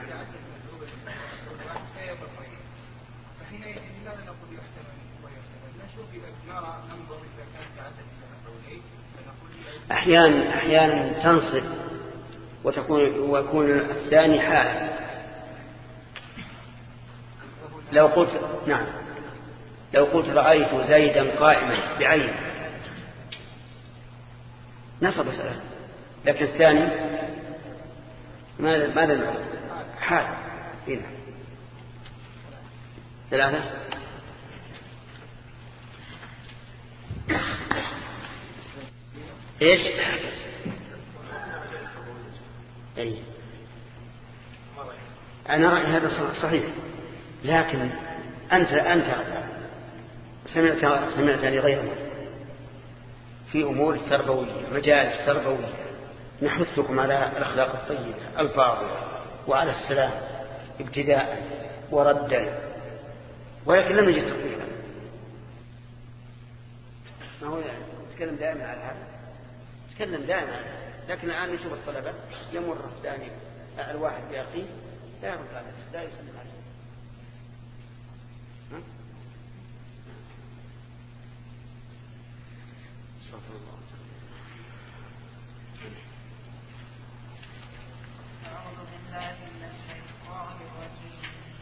أحيانا أحيانا تنصب وتكون ويكون الثاني حال. لو قلت نعم لو قلت رأيت زيدا قائما بعين نصب ثلاثة، لكن الثاني ماذا ماذا حال هنا ثلاثة. ايش اي أنا رأي هذا صحيح، لكن أنت أنت سمعت سمعتني غير مرة في أمور التربوية، مجالس تربوية نحثكم على الأخلاق الطيبة الفاضلة وعلى السلام ابتداء وردا، ولكن لم يجد تطبيقا. ما هو يعني نتكلم دائما على هذا، نتكلم دائما على هذا، لكن الآن نشوف الطلبة يمر الثاني الواحد بأخيه لا يرد عليه لا يسلم عليه. استغفر الله. أعوذ بالله من الشيطان الرجيم.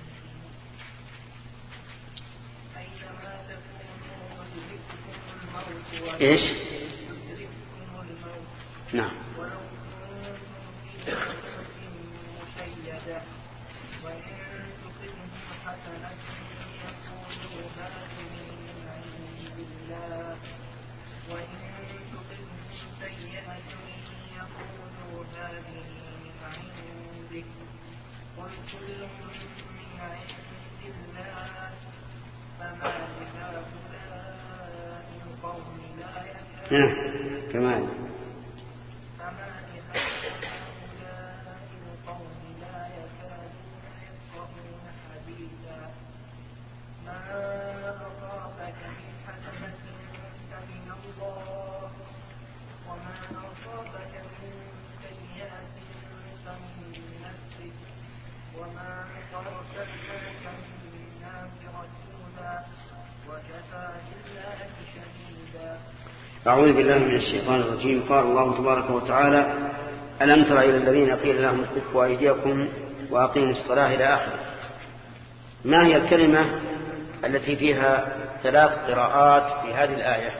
أينما تكونوا يدرككم الموت إيش؟ يدرككم الموت نعم. ولو كنتم في بروج مشيدة وإن تصبهم حسنة يقولوا هذه من عند الله وإن تصبهم سيئة يقولوا هذه من عندك قل كل من عند الله فما لهؤلاء القوم لا يكادون كمان فما لهؤلاء القوم لا يكادون يفقهون حديثا ما أصابك من حسنة فمن الله وما أصابك من سيئة فمن نفسك وما أرسلناك من الناس رسولا وكفى بالله شهيدا. أعوذ بالله من الشيطان الرجيم. قال الله تبارك وتعالى ألم تر إلى الذين قيل لهم كفوا أيديكم وأقيموا الصلاة إلى آخره. ما هي الكلمة التي فيها ثلاث قراءات في هذه الآية؟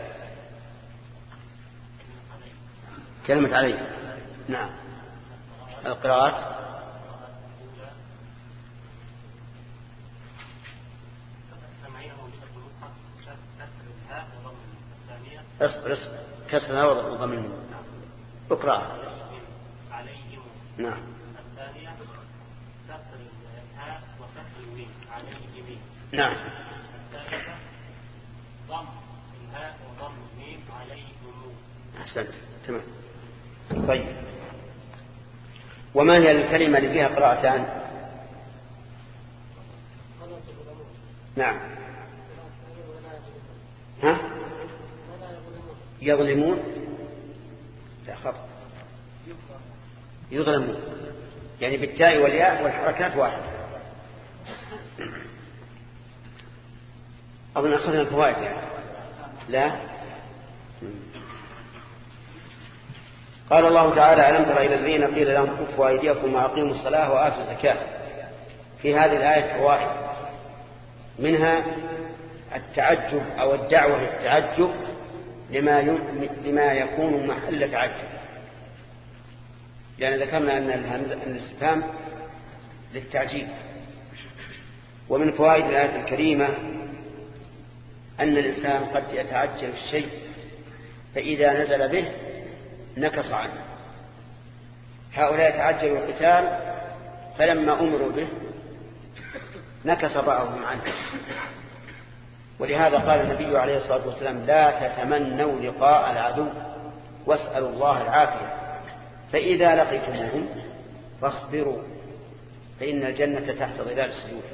كلمة علي. نعم القراءات اصبر اصبر كسرها وضم النون اقرأ عليهم. نعم. الثانية كسر الهاء وكسر الميم عليهم. نعم. الثالثة ضم الهاء وضم الميم عليهم. أحسنت تمام. طيب وما هي الكلمة اللي فيها قراءتان؟ نعم. ها يظلمون لا خطأ يظلمون يعني بالتاء والياء والحركات واحدة. أظن أخذنا الفوائد يعني. لا قال الله تعالى ألم تر إلى الذين قيل لهم كفوا أيديكم وأقيموا الصلاة وآتوا الزكاة. في هذه الآية فوائد، منها التعجب أو الدعوة للتعجب لما لما يكون محل تعجب، لأن ذكرنا أن الاستفهام للتعجيب. ومن فوائد الآية الكريمة أن الإنسان قد يتعجل الشيء فإذا نزل به نكص عنه. هؤلاء يتعجلوا القتال فلما أمروا به نكص بعضهم عنه. ولهذا قال النبي عليه الصلاة والسلام لا تتمنوا لقاء العدو واسألوا الله العافية فإذا لقيتموهم فاصبروا فإن الجنة تحت ظلال السيوف.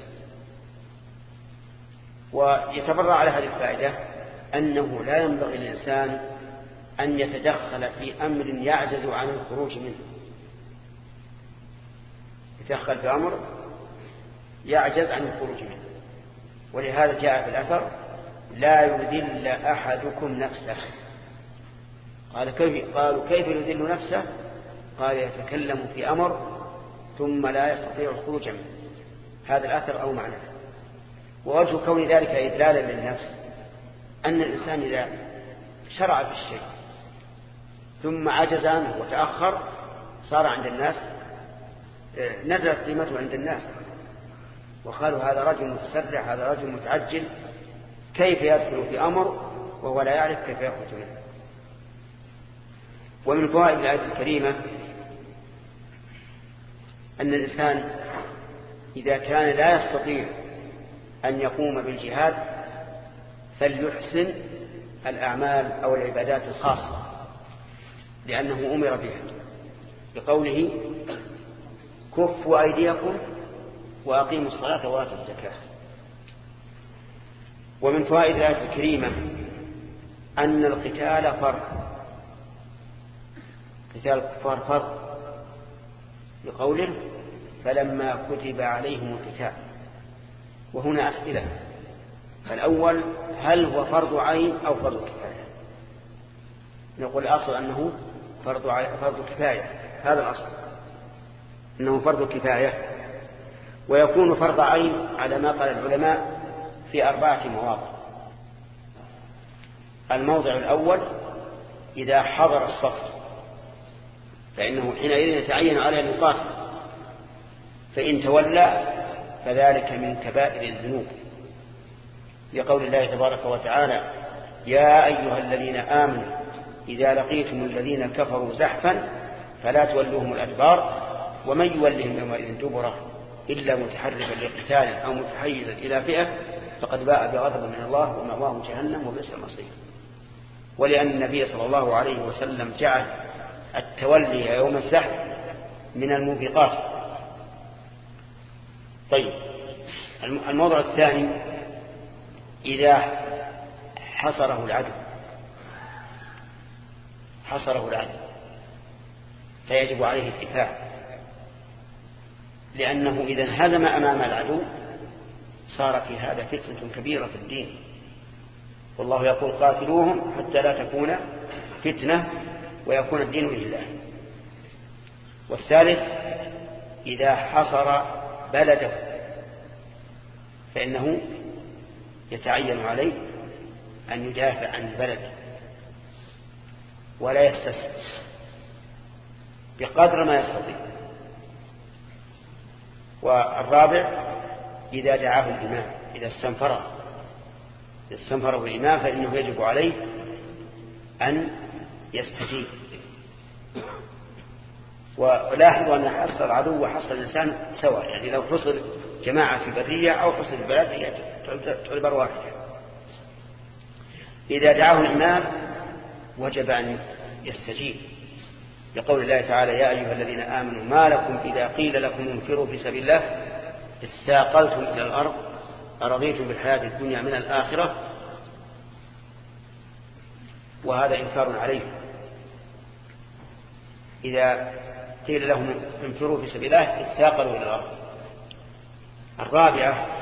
ويتبرع على هذه الفائدة أنه لا ينبغي للإنسان أن يتدخل في أمر يعجز عن الخروج منه. يتدخل في أمر يعجز عن الخروج منه. ولهذا جاء في الأثر لا يذل أحدكم نفسه. قال كيف؟ قالوا كيف يذل نفسه؟ قال يتكلم في أمر ثم لا يستطيع الخروج منه. هذا الأثر أو معناه. ووجه كون ذلك إذلالا للنفس أن الإنسان إذا شرع في الشيء ثم عجز عنه وتأخر صار عند الناس نزلت قيمته عند الناس وقالوا هذا رجل متسرع هذا رجل متعجل كيف يدخل في أمر وهو لا يعرف كيف يخرج منه. ومن فوائد الآية الكريمة أن الإنسان إذا كان لا يستطيع أن يقوم بالجهاد فليحسن الأعمال أو العبادات الخاصة، لأنه أمر بها بقوله كفوا أيديكم وأقيموا الصلاة وآتوا الزكاة. ومن فوائد الآية الكريمة أن القتال فرض، قتال الكفار فرض، بقوله فلما كتب عليهم القتال. وهنا أسئلة. فالأول هل هو فرض عين أو فرض كفاية؟ نقول الأصل أنه فرض فرض كفاية، هذا الأصل أنه فرض كفاية، ويكون فرض عين على ما قال العلماء في أربعة مواضع. الموضع الأول إذا حضر الصف فإنه حينئذ يتعين على أن يقاتل، فإن تولى فذلك من كبائر الذنوب، لقول الله تبارك وتعالى يا أيها الذين آمنوا إذا لقيتم الذين كفروا زحفا فلا تولوهم الأدبار ومن يولهم يومئذ دبره إلا متحرفا لقتال أو متحيزا إلى فئة فقد باء بغضب من الله ومأواه جهنم وبئس المصير. ولأن النبي صلى الله عليه وسلم جعل التولي يوم الزحف من الموبقات. طيب، الموضوع الثاني إذا حصره العدو حصره العدو فيجب عليه الدفاع، لأنه إذا انهزم أمام العدو صار في هذا فتنة كبيرة في الدين، والله يقول قاتلوهم حتى لا تكون فتنة ويكون الدين لله. والثالث إذا حصر بلده فإنه يتعين عليه أن يدافع عن البلد ولا يستسلم بقدر ما يستطيع. والرابع إذا دعاه الإمام، إذا استنفره استنفره الإمام فإنه يجب عليه أن يستجيب. ولاحظوا أن حصر العدو وحصر الإنسان سواء، يعني لو حصر جماعة في برية أو حصر البلد هي تعتبر واحدة. إذا دعاه الإمام وجب أن يستجيب، لقول الله تعالى يا أيها الذين آمنوا ما لكم إذا قيل لكم انفروا في سبيل الله استاقلتم إلى الأرض أرضيتم بالحياة الدنيا من الآخرة. وهذا إنكار عليه. إذا قيل لهم انفروا في سبيل الله استاقلوا إلى الأرض. الرابعة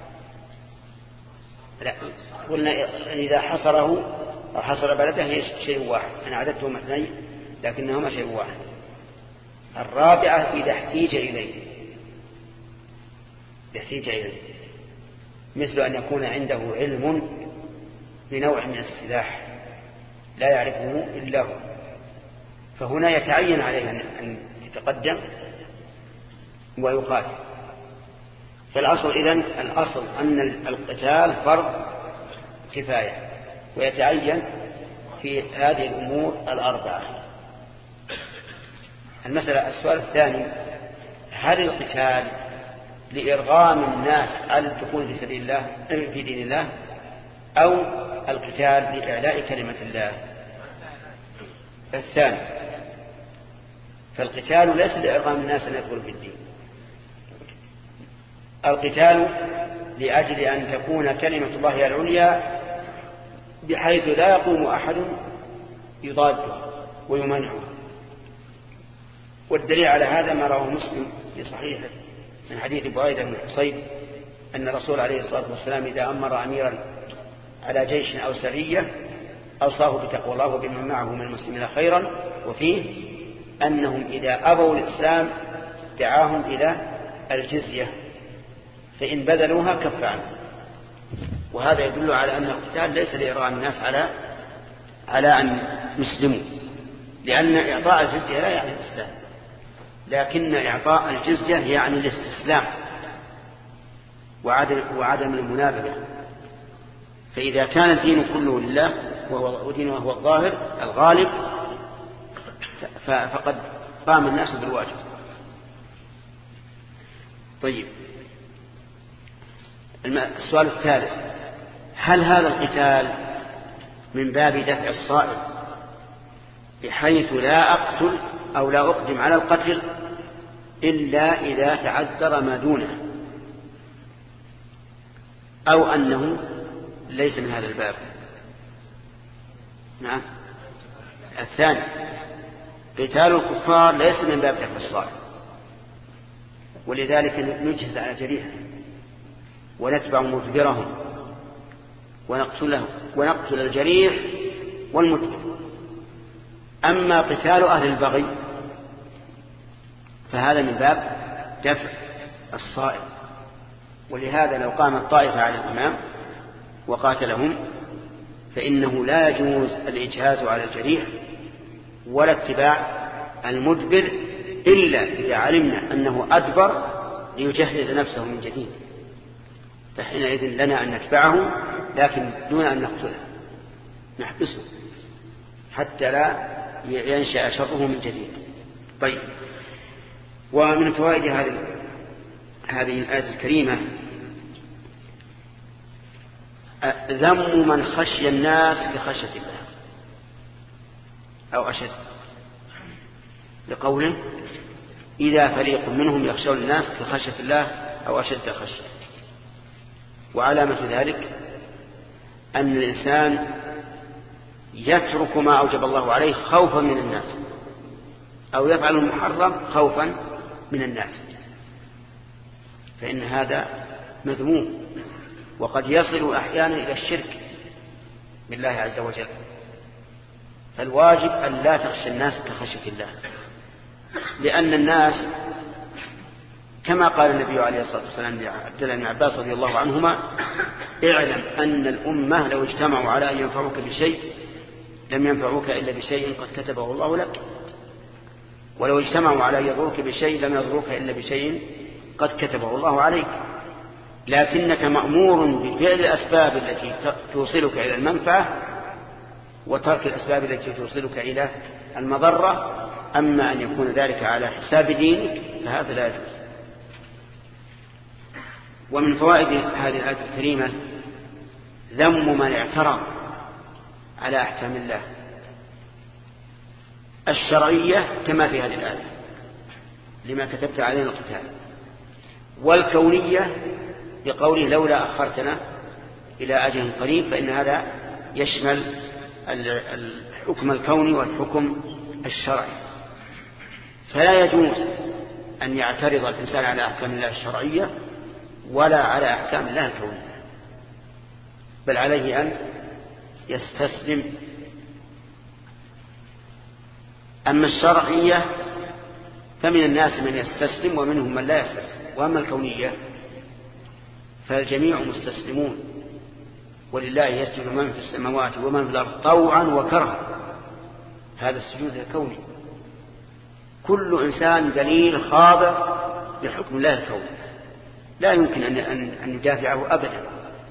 لا قلنا إذا حصره أو حصر بلده هي شيء واحد، أنا عددتهم اثنين لكنهما شيء واحد. الرابعة إذا احتيج إليه يحتيج إليه مثل أن يكون عنده علم بنوع من السلاح لا يعرفه إلا هو، فهنا يتعين عليه أن يتقدم ويقاتل. فالأصل إذن الأصل أن القتال فرض كفاية ويتعين في هذه الأمور الأربعة. المسألة السؤال الثاني هل القتال لإرغام الناس على الدخول في سبيل الله في دين الله أو القتال لإعلاء كلمة الله؟ الثاني. فالقتال ليس لإرغام الناس أن يدخلوا في الدين، القتال لأجل أن تكون كلمة الله العليا بحيث لا يقوم أحد يضاده ويمنعه. والدليل على هذا ما رواه مسلم في صحيحه من حديث بريدة بن الحصيب أن الرسول عليه الصلاة والسلام إذا أمر أميرا على جيش أو سرية أوصاه بتقوى الله وبمن معه من المسلمين خيرا، وفيه أنهم إذا أبوا الإسلام دعاهم إلى الجزية فإن بذلوها كف عنه. وهذا يدل على أن القتال ليس لإرغام الناس على على أن يسلموا، لأن إعطاء الجزية لا يعني الإسلام، لكن إعطاء الجزية يعني الاستسلام وعدم, وعدم المنابذة. فإذا كان الدين كله لله ودينه هو الظاهر الغالب فقد قام الناس بالواجب. طيب، السؤال الثالث: هل هذا القتال من باب دفع الصائل بحيث لا أقتل أو لا أقدم على القتل إلا إذا تعذر ما دونه، أو أنه ليس من هذا الباب؟ نعم، الثاني: قتال الكفار ليس من باب دفع الصائل، ولذلك نجهز على جريحه ونتبع مدبرهم ونقتله ونقتل الجريح والمدبر. أما قتال أهل البغي فهذا من باب دفع الصائل، ولهذا لو قامت طائفة على الإمام وقاتلهم فإنه لا يجوز الإجهاز على الجريح ولا اتباع المدبر إلا إذا علمنا أنه أدبر ليجهز نفسه من جديد، فحينئذ لنا أن نتبعه لكن دون أن نقتله، نحبسه حتى لا ينشأ شره من جديد. طيب، ومن فوائد هذه هذه الآية الكريمة ذم من خشي الناس بخشية الله أو أشد، لقوله: إذا فريق منهم يخشون الناس بخشية الله أو أشد خشية. وعلامة ذلك أن الإنسان يترك ما أوجب الله عليه خوفا من الناس، أو يفعل المحرم خوفا من الناس، فإن هذا مذموم، وقد يصل أحيانا إلى الشرك بالله عز وجل. فالواجب أن لا تخشى الناس كخشية الله، لأن الناس كما قال النبي عليه الصلاة والسلام لعبد الله بن عباس رضي الله عنهما: اعلم أن الأمة لو اجتمعوا على أن ينفعوك بشيء لم ينفعوك إلا بشيء قد كتبه الله لك، ولو اجتمعوا على أن يضروك بشيء لم يضروك إلا بشيء قد كتبه الله عليك، لكنك مأمور بفعل الأسباب التي توصلك إلى المنفعة وترك الأسباب التي توصلك إلى المضرة. أما أن يكون ذلك على حساب دينك فهذا لا يجوز. ومن فوائد هذه الآية الكريمة ذم من اعترض على أحكام الله الشرعية كما في هذه الآية لما كتبت علينا القتال، والكونية بقوله: لولا أخرتنا إلى أجل قريب، فإن هذا يشمل الحكم الكوني والحكم الشرعي. فلا يجوز أن يعترض الإنسان على أحكام الله الشرعية ولا على أحكام الله الكونية، بل عليه أن يستسلم. أما الشرعية فمن الناس من يستسلم ومنهم من لا يستسلم، وأما الكونية فالجميع مستسلمون، ولله يسجد من في السماوات ومن في الأرض طوعا وكرها. هذا السجود الكوني، كل إنسان ذليل خاضع لحكم الله الكوني، لا يمكن أن أن يدافعه أبدا.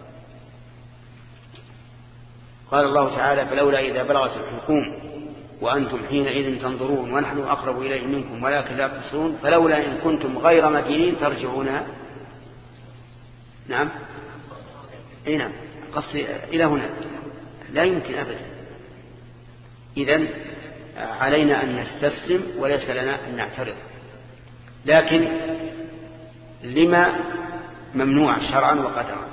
قال الله تعالى: فلولا إذا بلغت الحلقوم وأنتم حينئذ تنظرون ونحن أقرب إليه منكم ولكن لا تبصرون فلولا إن كنتم غير مدينين ترجعونها. نعم، أي نعم، قصدي إلى هنا لا يمكن أبدا. إذن علينا أن نستسلم وليس لنا أن نعترض. لكن لما ممنوع شرعا وقدرا؟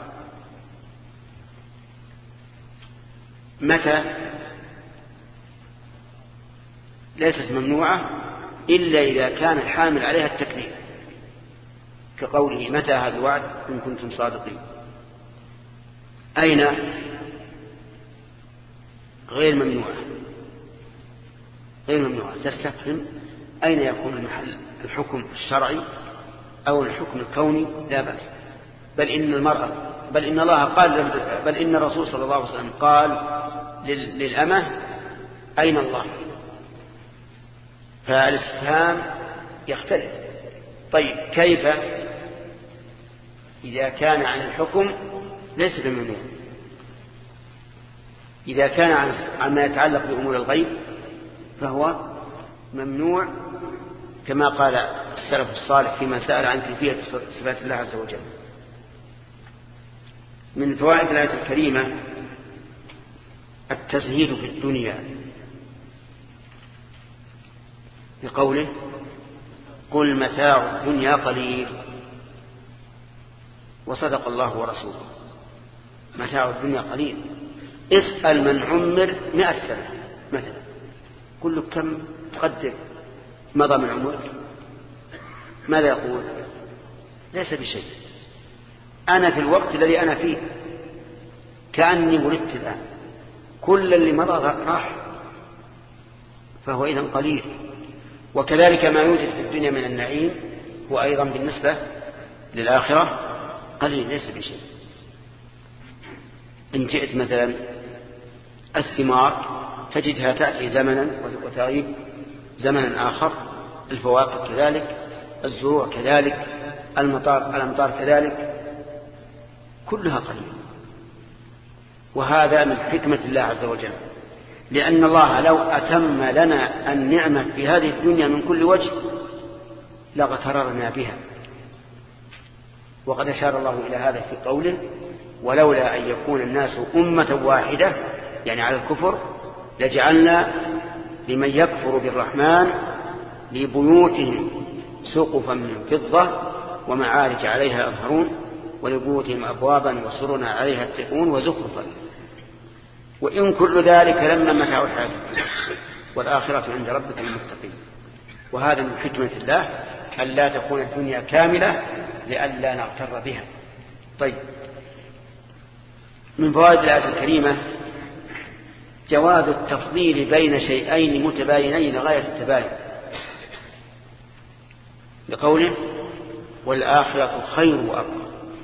متى؟ ليست ممنوعة إلا إذا كان الحامل عليها التكليف، كقوله: متى هذا الوعد إن كنتم صادقين. أين؟ غير ممنوعة، غير ممنوعة. تستفهم أين يكون المحل، الحكم الشرعي أو الحكم الكوني؟ لا بأس. بل إن المرأة بل إن الله قال بل إن الرسول صلى الله عليه وسلم قال للأمة: أين الله؟ فالاستفهام يختلف. طيب، كيف إذا كان عن الحكم ليس بممنوع؟ إذا كان عن ما يتعلق بأمور الغيب فهو ممنوع، كما قال السلف الصالح فيما سأل عن كيفية صفات الله عز وجل. من فوائد الآية الكريمة التزهيد في الدنيا بقوله قل متاع الدنيا قليل، وصدق الله ورسوله. متاع الدنيا قليل. اسأل من عمر مئة سنة مثلا، قل له كم تقدر مضى من عمرك، ماذا يقول؟ ليس بشيء، أنا في الوقت الذي أنا فيه كأني ولدت الآن، كل اللي مضى راح، فهو إذن قليل. وكذلك ما يوجد في الدنيا من النعيم هو أيضا بالنسبة للآخرة قليل، ليس بشيء. إن جئت مثلا الثمار تجدها تأتي زمنا وتغيب زمنا آخر، الفواكه كذلك، الزروع كذلك، المطار الأمطار كذلك، كلها قليلة. وهذا من حكمة الله عز وجل، لأن الله لو أتم لنا النعمة في هذه الدنيا من كل وجه لاغتررنا بها. وقد أشار الله إلى هذا في قوله ولولا أن يكون الناس أمة واحدة، يعني على الكفر، لجعلنا لمن يكفر بالرحمن لبيوتهم سقفا من فضة ومعارج عليها يظهرون ولبيوتهم أبوابا وسرنا عليها يتقون وزخرفا وإن كل ذلك لما متاع الحياة والآخرة عند ربك للمتقين. وهذا من حكمة الله أن لا تكون الدنيا كاملة لئلا نغتر بها. طيب، من فوائد الآية الكريمة جواز التفضيل بين شيئين متباينين لغاية التباين، بقوله والآخرة خير وأبقى،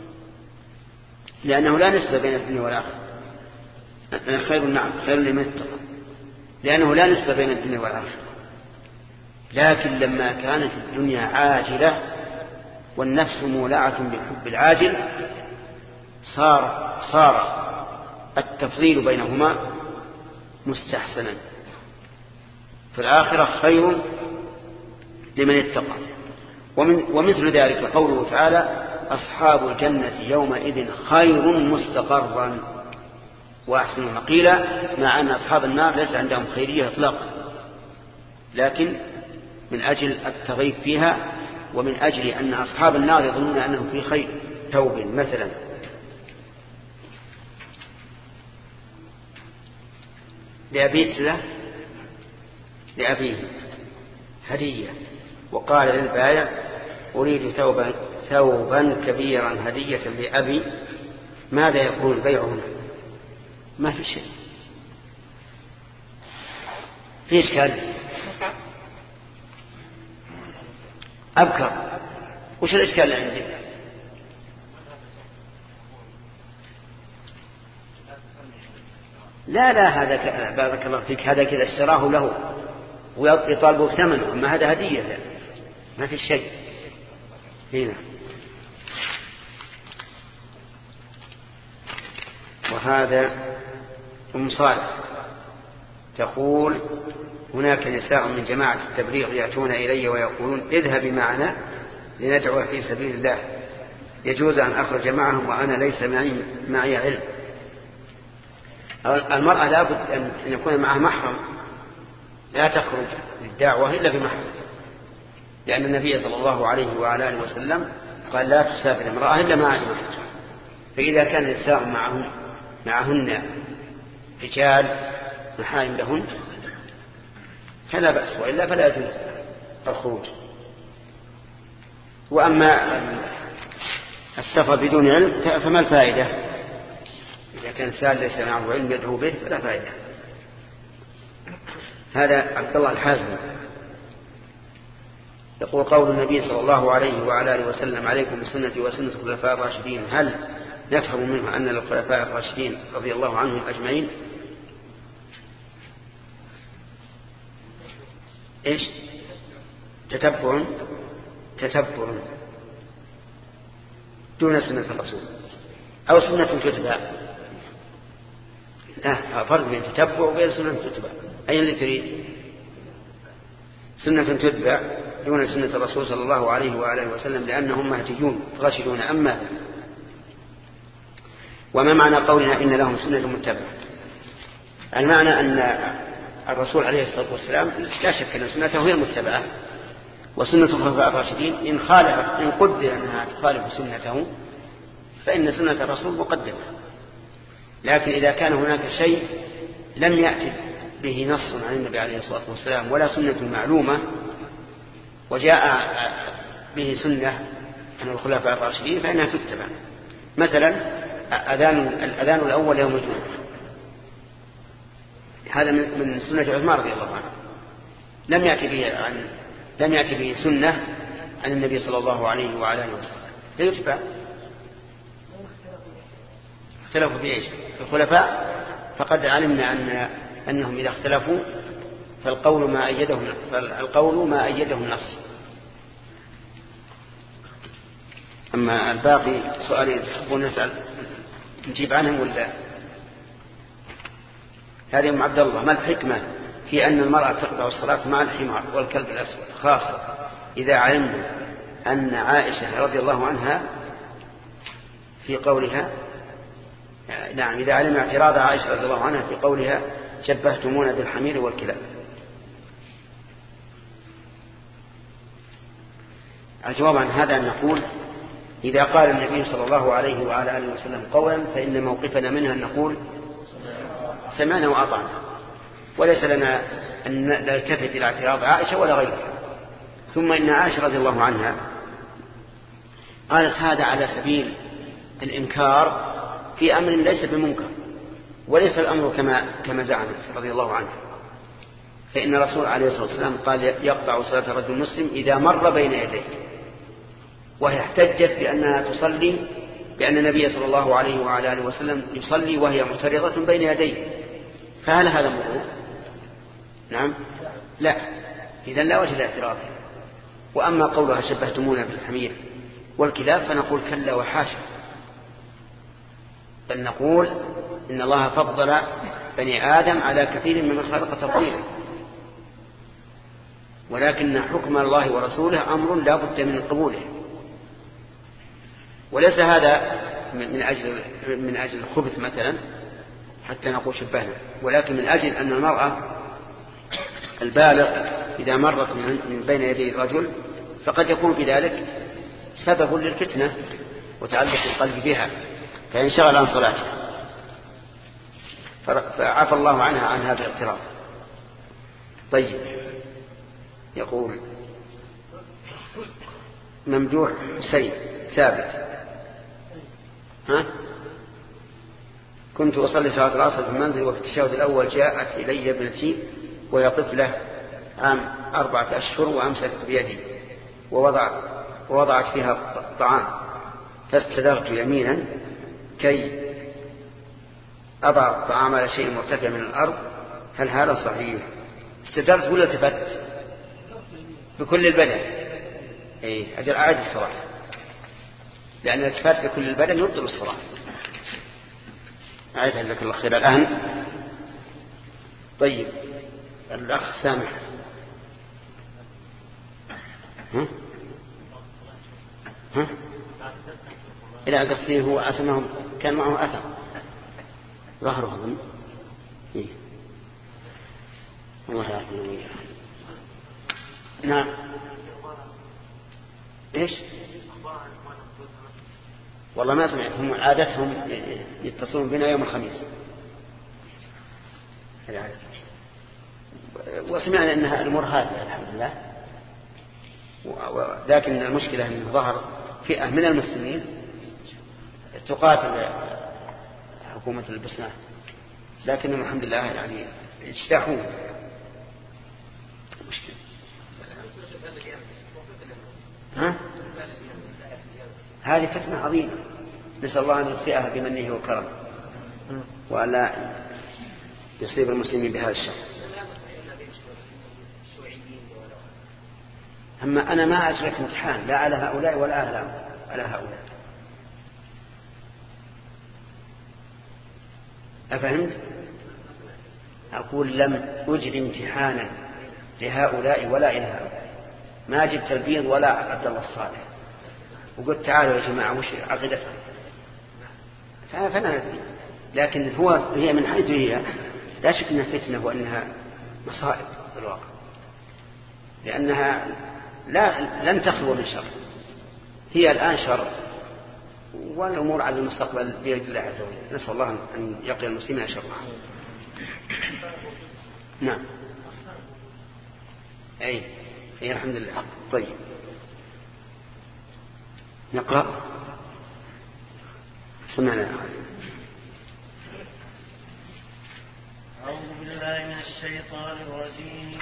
لأنه لا نسبة بين الدنيا والآخرة. خير، نعم، خير لمن اتقى، لأنه لا نسبة بين الدنيا والآخرة. لكن لما كانت الدنيا عاجلة والنفس مولعة بحب العاجل صار صار التفضيل بينهما مستحسنا. في الآخرة خير لمن اتقى. ومن ومثل ذلك قوله تعالى أصحاب الجنة يومئذ خير مستقرا وأحسن مقيلا، مع أن أصحاب النار ليس عندهم خيرية إطلاقا، لكن من أجل التغيب فيها ومن أجل أن أصحاب النار يظنون أنهم في خير. توب مثلا، لأبيت له لأبيه هدية وقال للبائع أريد ثوبا, ثوبا كبيرا هدية لأبي، ماذا يكون البيع هنا؟ ما في شيء، في إشكال. أبكر، وش الإشكال اللي عندي؟ لا لا هذا ك... بارك الله فيك، هذا كذا اشتراه له ويطالبه بثمنه، أما هذا هدية لا. ما في شيء هنا. وهذا أم صالح تقول هناك نساء من جماعة التبليغ يأتون إلي ويقولون اذهب معنا لندعو في سبيل الله، يجوز أن أخرج معهم وأنا ليس معي, معي علم. المرأة لابد أن يكون معها محرم، لا تخرج للدعوة إلا بمحرم، لأن النبي صلى الله عليه وعلى آله وسلم قال لا تسافر امرأة إلا مع محرم. فإذا كان النساء معهم معهن رجال محارم لهن فلا بأس، وإلا فلا يجوز الخروج. وأما السفر بدون علم فما الفائدة؟ إذا كان سال ليس معه علم يدعو به فلا فائدة. هذا عبد الله الحازمي يقول قول النبي صلى الله عليه وعلى آله وسلم عليكم بسنتي وسنة الخلفاء الراشدين، هل نفهم منه أن للخلفاء الراشدين رضي الله عنهم أجمعين؟ إيش؟ تتبع تتبع دون سنة الرسول أو سنة تتبع. لا فرق بين تتبع وبين سنة تتبع. أي اللي تريد؟ سنة تتبع دون سنة الرسول صلى الله عليه وآله وسلم، لأنهم مهديون راشدون. أما وما معنى قولنا إن لهم سنة متبعة؟ المعنى أن الرسول عليه الصلاة والسلام لا شك أن سنته هي المتبعة، وسنة الخلفاء الراشدين إن خالف إن قدر أنها تخالف سنته فإن سنة الرسول مقدمة. لكن إذا كان هناك شيء لم يأتي به نص عن النبي عليه الصلاة والسلام ولا سنة معلومة وجاء به سنة عن الخلفاء الراشدين فإنها تتبع. مثلا أذان الأذان الأول يوم الجمعة، هذا من سنة عثمان رضي الله عنه، لم يأتي به عن لم يأتي به سنة عن النبي صلى الله عليه وعلى اله وسلم، فيتبع. اختلفوا في ايش؟ الخلفاء، فقد علمنا ان انهم اذا اختلفوا فالقول ما ايده فالقول ما ايده النص. اما الباقي سؤالين تحبون نسال نجيب عنهم ولا؟ هذه ام عبد الله: ما الحكمه في أن المرأة تقطع الصلاة مع الحمار والكلب الأسود، خاصة إذا علمنا أن عائشة رضي الله عنها في قولها نعم إذا علمنا اعتراض عائشة رضي الله عنها في قولها شبهتمونا بالحمير والكلاب. الجواب عن هذا أن نقول إذا قال النبي صلى الله عليه وعلى آله وسلم قولا فإن موقفنا منها أن نقول سمعنا وأطعنا، وليس لنا أن نلتفت إلى اعتراض عائشة ولا غيرها. ثم إن عائشة رضي الله عنها قالت هذا على سبيل الإنكار في أمر ليس بمنكر، وليس الأمر كما كما زعمت رضي الله عنها. فإن الرسول عليه الصلاة والسلام قال يقطع صلاة الرجل المسلم إذا مر بين يديه، وهي احتجت بأنها تصلي بأن النبي صلى الله عليه وعلى آله وسلم يصلي وهي معترضة بين يديه، فهل هذا مرور؟ نعم لا، إذا لا وجه لاعتراض. وأما قولها شبهتمونا بالحمير والكلاب فنقول كلا وحاشا، بل نقول إن الله فضل بني آدم على كثير ممن خلق تفضيلا، ولكن حكم الله ورسوله أمر لا بد من قبوله. وليس هذا من أجل من أجل الخبث مثلا حتى نقول شبهنا، ولكن من أجل أن المرأة البالغ إذا مرت من بين يدي الرجل فقد يكون بذلك سبب للفتنة وتعلق القلب بها فينشغل عن صلاته، فعفى الله عنها عن هذا الاعتراض. طيب، يقول ممدوح حسين ثابت: ها؟ كنت أصلي صلاة العصر في المنزل وفي التشهد الأول جاءت إلي ابنتي وهي طفلة عام أربعة أشهر وأمسكت بيدي ووضع ووضعت فيها طعام، فاستدرت يمينا كي أضع الطعام على شيء مرتفع من الأرض، هل هذا صحيح؟ استدرت ولا التفت؟ بكل البدن. اي أجل أعد الصلاة، لأن الالتفات بكل البدن يبطل الصلاة. أعيدها جزاك الله خير الآن. طيب، الأخ سامح: ها؟ ها؟ إلى قصده هو أسمهم كان معه أثر ظهره أظن. إيه؟ الله يعرف منه. نعم. إيش؟ والله ما سمعت، هم عادتهم يتصلون بنا يوم الخميس، وسمعنا أنها الأمور هذه الحمد لله. لكن المشكلة أن ظهر فئة من المسلمين تقاتل حكومة البوسنة، لكنهم الحمد لله يعني اجتاحوا. مشكلة. ها؟ هذه فتنة عظيمة، نسأل الله أن يطفئها بمنه وكرمه وألا يصيب المسلمين بهذا الشر. أما أنا ما أجريت امتحان لا على هؤلاء ولا على هؤلاء، أفهمت؟ أقول لم أجري امتحانا لهؤلاء ولا إلى هؤلاء، ما جبت البيض ولا عبد الله الصالح وقلت تعالوا يا جماعة وش عقيدتكم، فلا ندري، لكن هو هي من حيث هي لا شك أنها فتنة وأنها مصائب في الواقع، لأنها لا لن تخلو من شر، هي الآن شر والأمور على المستقبل بيد الله عز وجل. نسأل الله أن يقي المسلمين شرها. نعم أي أي الحمد لله. طيب نقرأ. سمعنا. أعوذ بالله من الشيطان الرجيم.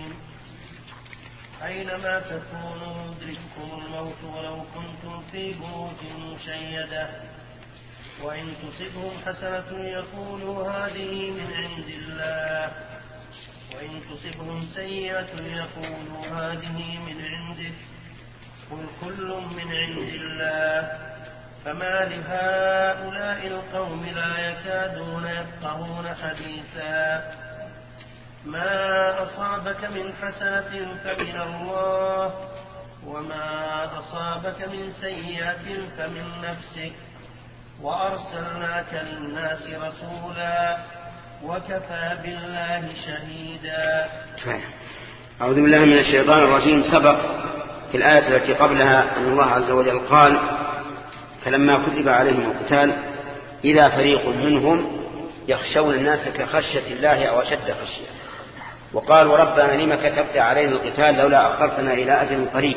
أينما تكونوا يدرككم الموت ولو كنتم في بروج مشيدة وإن تصبهم حسنة يقولوا هذه من عند الله وإن تصبهم سيئة يقولوا هذه من عندك قل كل من عند الله فما لهؤلاء القوم لا يكادون يفقهون حديثا ما أصابك من حسنة فمن الله وما أصابك من سيئة فمن نفسك وأرسلناك للناس رسولا وكفى بالله شهيدا. أعوذ بالله من الشيطان الرجيم. سبق في الآية التي قبلها أن الله عز وجل قال فلما كتب عليهم القتال إذا فريق منهم يخشون الناس كخشية الله أو أشد خشية وقالوا ربنا لما كتبت علينا القتال لولا أخرتنا إلى أجل قريب.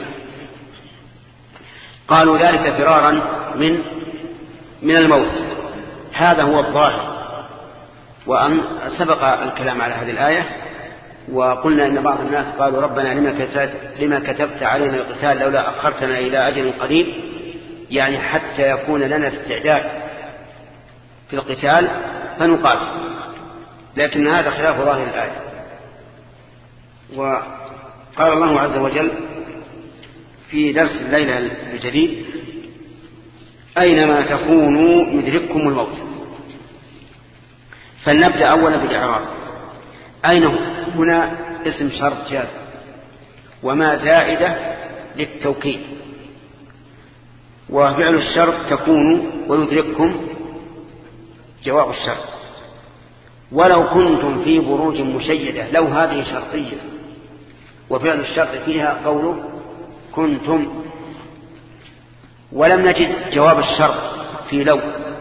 قالوا ذلك فرارا من من الموت. هذا هو الظاهر. وأن سبق الكلام على هذه الآية وقلنا إن بعض الناس قالوا ربنا لما كتبت علينا القتال لولا أخرتنا إلى أجل قريب، يعني حتى يكون لنا استعداد في القتال فنقاتل، لكن هذا خلاف ظاهر الآية. وقال الله عز وجل في درس الليلة الجديد أينما تكونوا يدرككم الموت. فلنبدأ أولا بالإعراب. أين هنا اسم شرط جاز وما زائدة للتوكيد، وفعل الشرط تكون ويدرككم جواب الشرط. ولو كنتم في بروج مشيدة، لو هذه شرطية وفعل الشرط فيها قوله كنتم، ولم نجد جواب الشرط في لو،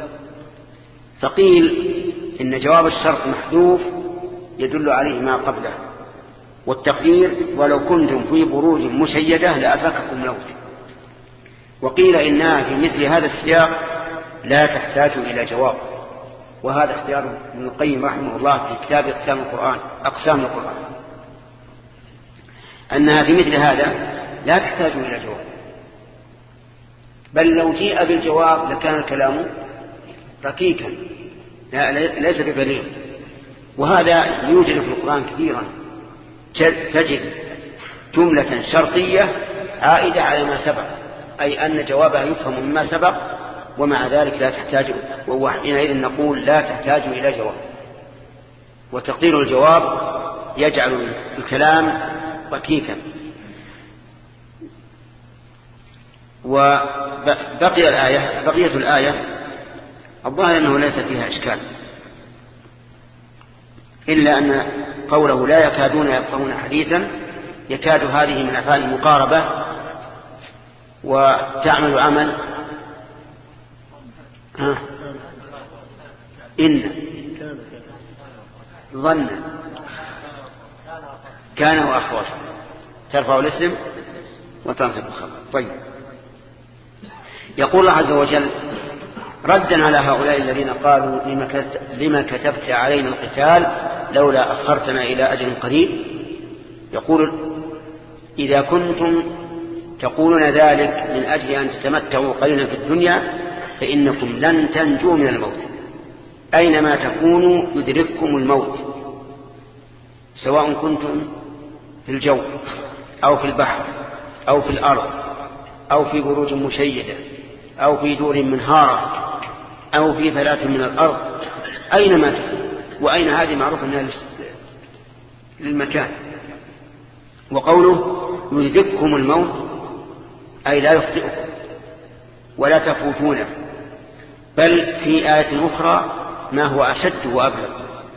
فقيل إن جواب الشرط محذوف يدل عليه ما قبله، والتقدير ولو كنتم في بروج مشيدة لأدرككم الموت. وقيل إنها في مثل هذا السياق لا تحتاج إلى جواب، وهذا اختيار ابن القيم رحمه الله في كتاب أقسام القرآن أقسام القرآن أنها في مثل هذا لا تحتاج إلى جواب، بل لو جيء بالجواب لكان الكلام ركيكا ليس ببليغ. وهذا يوجد في القرآن كثيرا، تجد جملة شرطية عائدة على ما سبق، أي أن جوابها يفهم مما سبق، ومع ذلك لا تحتاج، وحينئذ نقول لا تحتاج إلى جواب. وتقدير الجواب يجعل الكلام ركيكا. وبقي الآية بقية الآية الظاهر أنه ليس فيها إشكال، إلا أن قوله لا يكادون يفقهون حديثا، يكاد هذه من أفعال المقاربة وتعمل عمل ها إن ظن كان وأحوش ترفع الاسم وتنصب الخبر. طيب، يقول الله عز وجل ردا على هؤلاء الذين قالوا لما كتبت علينا القتال لولا أخرتنا إلى أجل قريب، يقول إذا كنتم تقولون ذلك من أجل أن تتمتعوا قليلا في الدنيا فإنكم لن تنجوا من الموت. أينما تكونوا يدرككم الموت، سواء كنتم في الجو أو في البحر أو في الأرض أو في بروج مشيدة أو في دور منهارة أو في فلاة من الأرض، أينما تكون. وأين هذه معروف أنها للمكان. وقوله يدرككم الموت أي لا يخطئكم ولا تفوتونه، بل في آية أخرى ما هو أشد وأبلغ،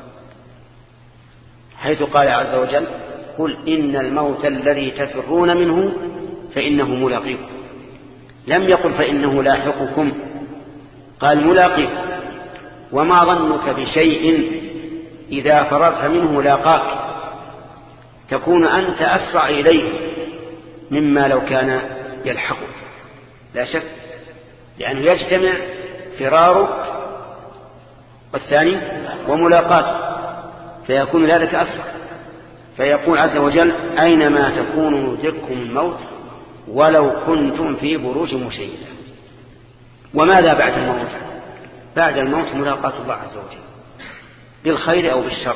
حيث قال عز وجل: قل إن الموت الذي تفرون منه فإنه ملاقيكم. لم يقل فإنه لاحقكم، قال ملاقيكم. وما ظنك بشيء إذا فررت منه لاقاك، تكون أنت أسرع إليه مما لو كان يلحقك، لا شك، لأنه يجتمع فرارك والثاني وملاقاك، فيكون ذلك أسرع. فيقول عز وجل: أينما تكونوا يدرككم الموت ولو كنتم في بروج مشيدة. وماذا بعد الموت؟ بعد الموت ملاقاة الله عز وجل بالخير أو بالشر.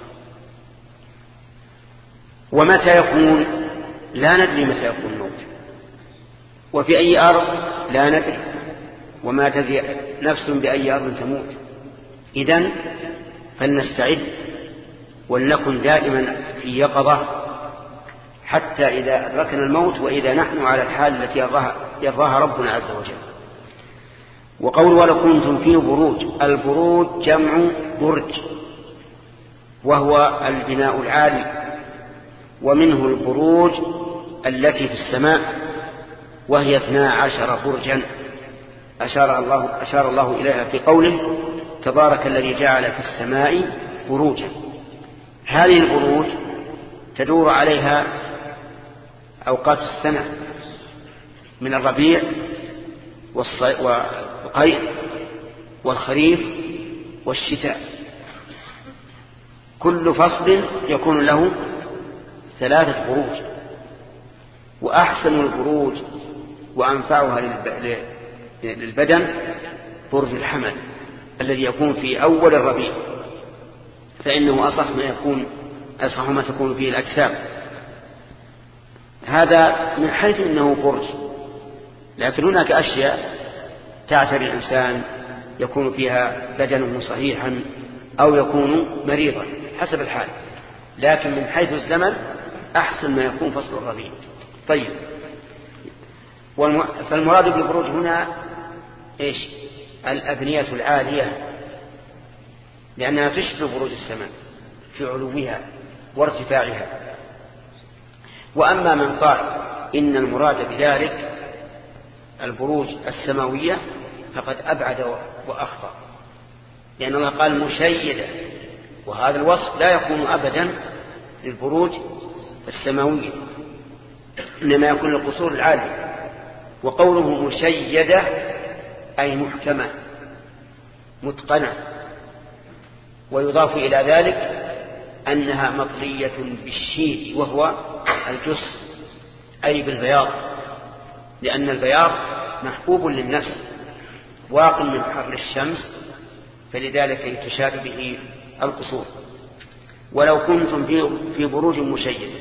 ومتى يكون؟ لا ندري متى يكون الموت، وفي أي أرض لا ندري، وما تدري نفس بأي أرض تموت. إذن فلنستعد ولنكن دائما في يقظة حتى إذا أدركنا الموت وإذا نحن على الحال التي يرضاها ربنا عز وجل. وقول ولو كنتم في بروج، البروج جمع برج، وهو البناء العالي، ومنه البروج التي في السماء وهي اثنا عشر برجا أشار الله, أشار الله إليها في قوله: تبارك الذي جعل في السماء بروجا. هذه البروج تدور عليها أوقات السنة من الربيع والقيء والخريف والشتاء، كل فصل يكون له ثلاثة بروج. وأحسن البروج وأنفعها للبدن برج الحمل الذي يكون في أول الربيع، فإنه أصح ما يكون أصح ما تكون فيه الأجسام. هذا من حيث أنه برج، لكن هناك أشياء تعتري الإنسان يكون فيها بدنه صحيحا أو يكون مريضا حسب الحال، لكن من حيث الزمن أحسن ما يكون فصل الربيع. طيب، فالمراد بالبروج هنا إيش؟ الأبنية العالية، لأنها تشبه بروج السماء في علوها وارتفاعها. وأما من قال إن المراد بذلك البروج السماوية فقد أبعد وأخطأ، لأن الله قال مشيدة، وهذا الوصف لا يكون أبدا للبروج السماوية، إنما يكون للقصور العالية. وقوله مشيدة أي محكمة متقنة، ويضاف إلى ذلك أنها مطلية بالشيد وهو الجص أي بالبياض، لأن البياض محبوب للنفس واق من حر الشمس، فلذلك تشاد به القصور. ولو كنتم في بروج مشيدة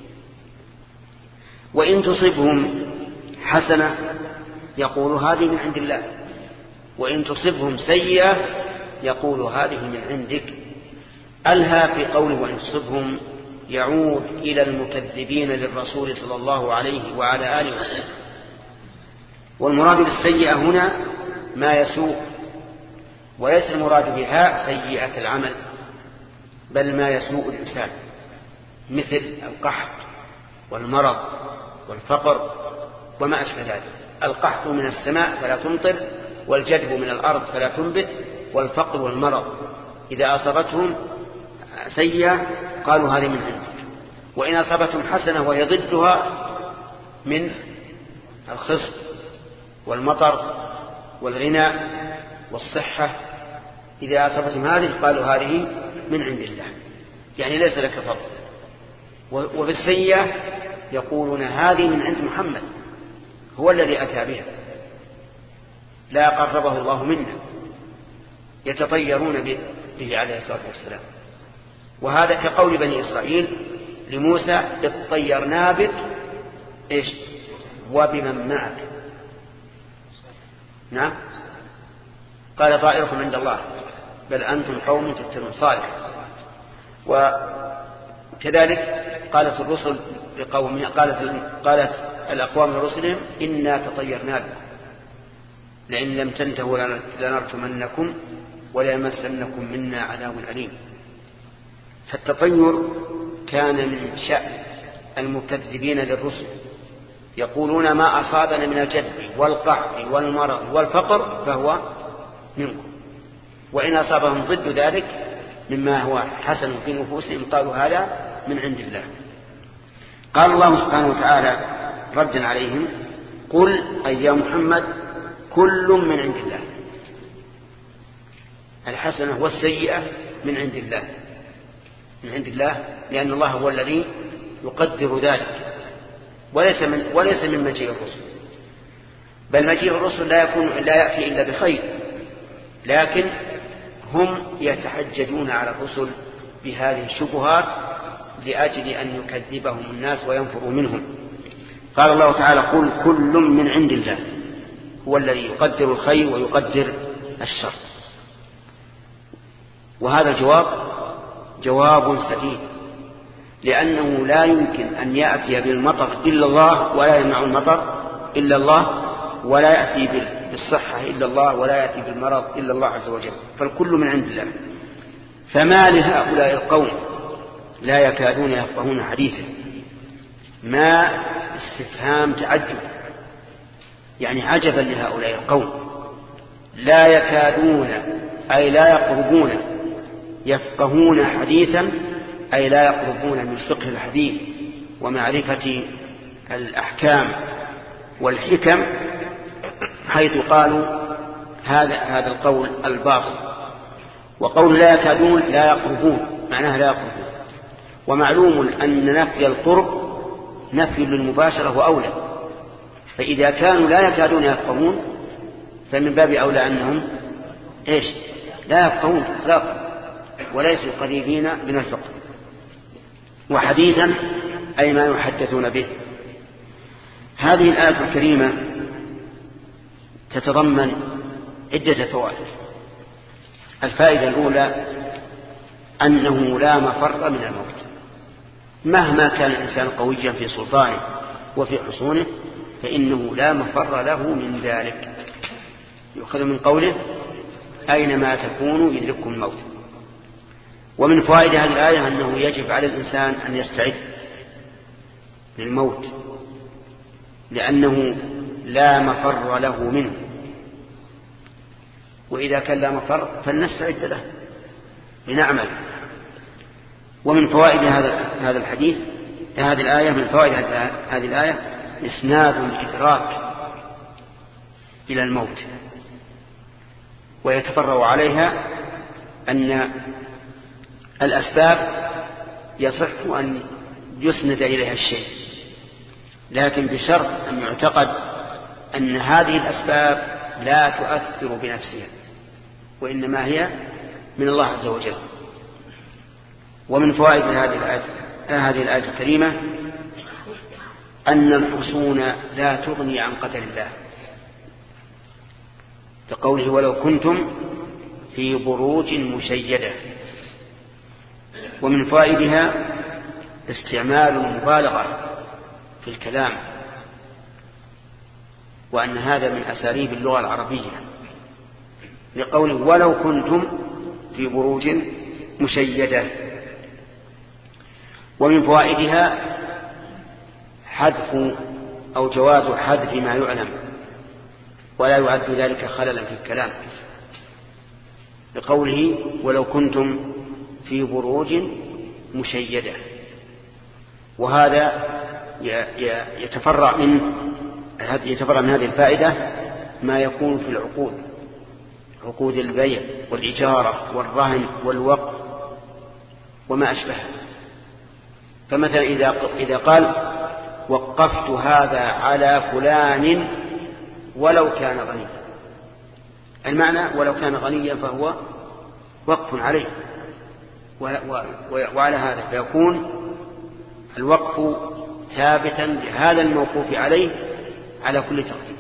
وإن تصبهم حسنة يقول هذه من عند الله، وإن تصبهم سيئة يقول هذه من عندك. ألها في قوله وإن تصبهم يعود إلى المكذبين للرسول صلى الله عليه وعلى آله وسلم. والمراد بالسيئة هنا ما يسوء، وليس المراد بها سيئة العمل، بل ما يسوء الإنسان، مثل القحط والمرض والفقر وما أشبه ذلك. القحط من السماء فلا تمطر، والجدب من الأرض فلا تنبت، والفقر والمرض إذا أصابتهم سيئة قالوا هذه من عندك، وإن أصابتهم حسنة وهي ضدها من الخصب والمطر والغنى والصحة، إذا أصابتهم هذه قالوا هذه من عند الله، يعني ليس لك فضل. وبالسيئة يقولون هذه من عند محمد، هو الذي أتى بها، لا قربه الله منا، يتطيرون به عليه الصلاة والسلام. وهذا كقول بني إسرائيل لموسى اطيرنا بك إيش وبمن معك. نعم، قال طائركم عند الله بل أنتم قوم تفتنون. صالح. وكذلك قالت الرسل لقومها، قالت, قالت الأقوام لرسلهم إنا تطيرنا بكم، لئن لم تنتهوا لنرجمنكم وليمسنكم منا عذاب أليم. فالتطير كان من شأن المكذبين للرسل، يقولون ما أصابنا من الجد والقحط والمرض والفقر فهو منكم، وإن أصابهم ضد ذلك مما هو حسن في نفوسهم قالوا هذا من عند الله. قال الله سبحانه وتعالى ردا عليهم: قل أي يا محمد كل من عند الله. الحسنة والسيئة من عند الله، من عند الله، لأن الله هو الذي يقدر ذلك، وليس من وليس من مجيء الرسل، بل مجيء الرسل لا يكون لا يأتي إلا بخير، لكن هم يتحججون على الرسل بهذه الشبهات لأجل أن يكذبهم الناس وينفروا منهم. قال الله تعالى: قل كل من عند الله، هو الذي يقدر الخير ويقدر الشر. وهذا الجواب جواب سديد، لأنه لا يمكن أن يأتي بالمطر إلا الله، ولا يمنع المطر إلا الله، ولا يأتي بالصحة إلا الله، ولا يأتي بالمرض إلا الله عز وجل، فالكل من عند الله. فما لهؤلاء القوم لا يكادون يفقهون حديثا. ما استفهام تعجب، يعني عجبا لهؤلاء القوم، لا يكادون أي لا يقربون يفقهون حديثا، أي لا يقربون من فقه الحديث ومعرفة الأحكام والحكم، حيث قالوا هذا هذا القول الباطل. وقول لا يكادون لا يقربون معناها لا يقربون، ومعلوم أن نفي القرب نفي للمباشرة وأولى، فإذا كانوا لا يكادون يفقهون فمن باب أولى أنهم إيش لا يفقهون إطلاقا وليسوا قريبين من الفقه. وحديثا أي ما يحدثون به. هذه الآية الكريمة تتضمن عدة فوائد. الفائدة الأولى أنه لا مفر من الموت، مهما كان الإنسان قويا في سلطانه وفي حصونه فإنه لا مفر له من ذلك. يؤخذ من قوله: أينما تكونوا يدرككم الموت. ومن فوائد هذه الآية أنه يجب على الإنسان أن يستعد للموت، لأنه لا مفر له منه، وإذا كان لا مفر فلنستعد له لنعمل. ومن فوائد هذا هذا الحديث هذه الآية من فوائد هذه الآية إسناد الإدراك إلى الموت، ويتفرع عليها أن الأسباب يصح أن يسند إليها الشيء، لكن بشرط أن يعتقد أن هذه الأسباب لا تؤثر بنفسها، وإنما هي من الله عز وجل. ومن فوائد هذه الآية هذه الآية الكريمة أن الحصون لا تغني عن قدر الله، كقوله: ولو كنتم في بروج مشيدة. ومن فوائدها استعمال المبالغة في الكلام، وأن هذا من أساليب اللغة العربية، لقوله: ولو كنتم في بروج مشيدة. ومن فوائدها حذف أو جواز حذف ما يعلم، ولا يعد ذلك خللا في الكلام، لقوله: ولو كنتم في بروج مشيدة. وهذا يتفرع من يتفرع من هذه الفائدة ما يكون في العقود، عقود البيع والإجارة والرهن والوقف وما أشبه. فمثلا إذا إذا قال: وقفت هذا على فلان ولو كان غنيا، المعنى ولو كان غنيا فهو وقف عليه، وعلى هذا فيكون الوقف ثابتا لهذا الموقوف عليه على كل تقدير.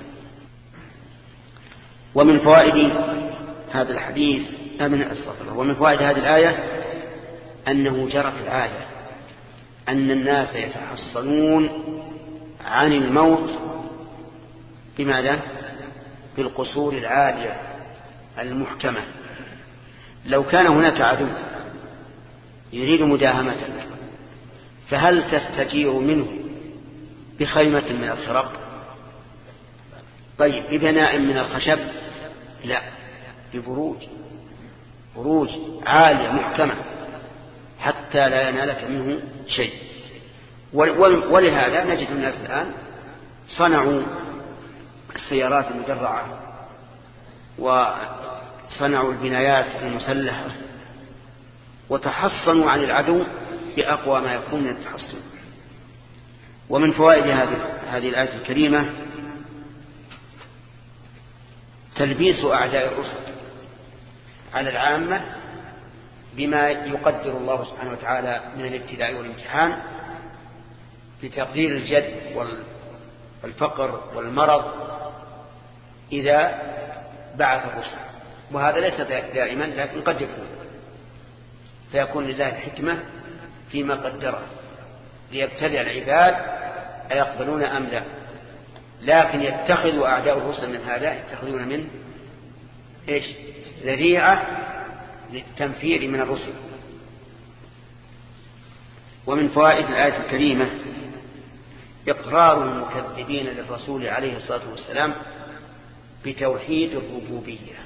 ومن فوائد هذا الحديث من الصفر ومن فوائد هذه الآية أنه جرت العادة أن الناس يتحصنون عن الموت بماذا؟ بالقصور العالية المحكمة. لو كان هناك عدو يريد مداهمتك فهل تستجير منه بخيمة من الخرق؟ طيب ببناء من الخشب؟ لا، ببروج، بروج عالية محكمة حتى لا ينالك منه شيء. ولهذا نجد الناس الآن صنعوا السيارات المدرعة وصنعوا البنايات المسلحة وتحصنوا عن العدو بأقوى ما يكون من التحصن. ومن فوائد هذه الآية الكريمة تلبيس أعداء الرسل على العامة بما يقدر الله سبحانه وتعالى من الابتلاء والامتحان بتقدير الجد والفقر والمرض إذا بعث الرسل. وهذا ليس دائما لكن قد يكون، فيكون لله الحكمة فيما قدره ليبتلع العباد أيقبلون أم لا. لكن يتخذ أعداء الرسل من هذا، يتخذون من إيش؟ ذريعة للتنفير من الرسل. ومن فوائد الآية الكريمة إقرار المكذبين للرسول عليه الصلاة والسلام بتوحيد الربوبية.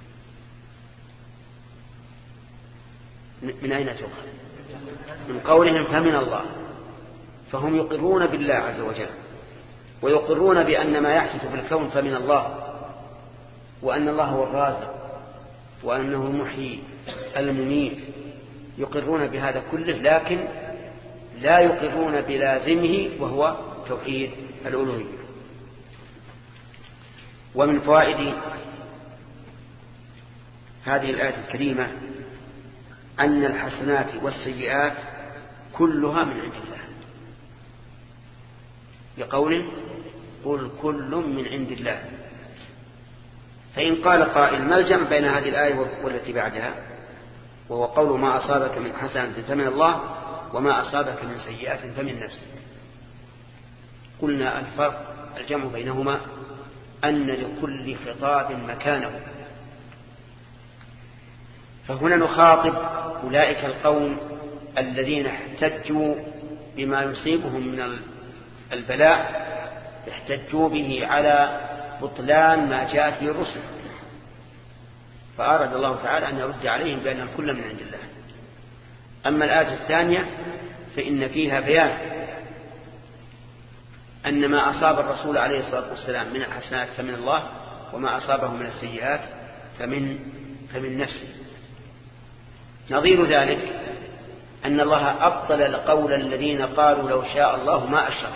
من أين تؤخذ؟ من قولهم فمن الله، فهم يقرون بالله عز وجل ويقرون بأن ما يحدث في الكون فمن الله، وأن الله هو الرازق وأنه المحيي المميت، يقرون بهذا كله، لكن لا يقرون بلازمه وهو توحيد الألوهية. ومن فوائد هذه الآية الكريمة أن الحسنات والسيئات كلها من عند الله، لقوله قل كل من عند الله. فإن قال قائل ما الجمع بين هذه الآية والتي بعدها، وهو قول ما أصابك من حسنة فمن الله وما أصابك من سيئات فمن نفسك؟ قلنا الفرق الجمع بينهما أن لكل خطاب مكانه. فهنا نخاطب أولئك القوم الذين احتجوا بما يصيبهم من البلاء، احتجوا به على بطلان ما جاءت به الرسل، فأراد الله تعالى أن يرد عليهم بأن الكل من عند الله. أما الآية الثانية فإن فيها بيان أن ما أصاب الرسول عليه الصلاة والسلام من الحسنات فمن الله، وما أصابه من السيئات فمن, فمن نفسه. نظير ذلك أن الله أبطل قول الذين قالوا لو شاء الله ما أشرك،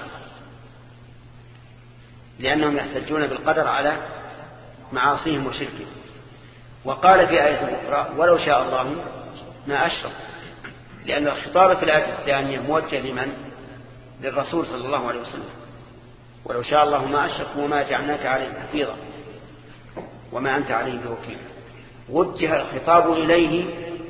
لأنهم يحتجون بالقدر على معاصيهم وشركهم. وقال في آية أخرى ولو شاء الله ما أشرك، لأن الخطاب في الآية الثانية موجه لمن؟ للرسول صلى الله عليه وسلم. ولو شاء الله ما أشرك وما جعلناك عليهم حفيظا وما أنت عليهم بوكيل. وجه الخطاب إليه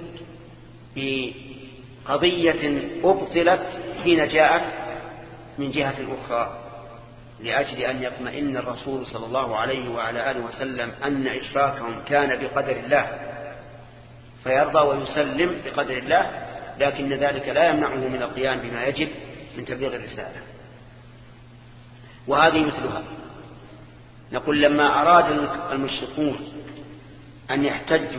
بقضية أبطلت حين جاءت من جهة أخرى، لأجل أن يطمئن الرسول صلى الله عليه وعلى آله وسلم أن إشراكهم كان بقدر الله فيرضى ويسلم بقدر الله، لكن ذلك لا يمنعه من القيام بما يجب من تبليغ الرسالة. وهذه مثلها. نقول لما أراد المشركون أن يحتجوا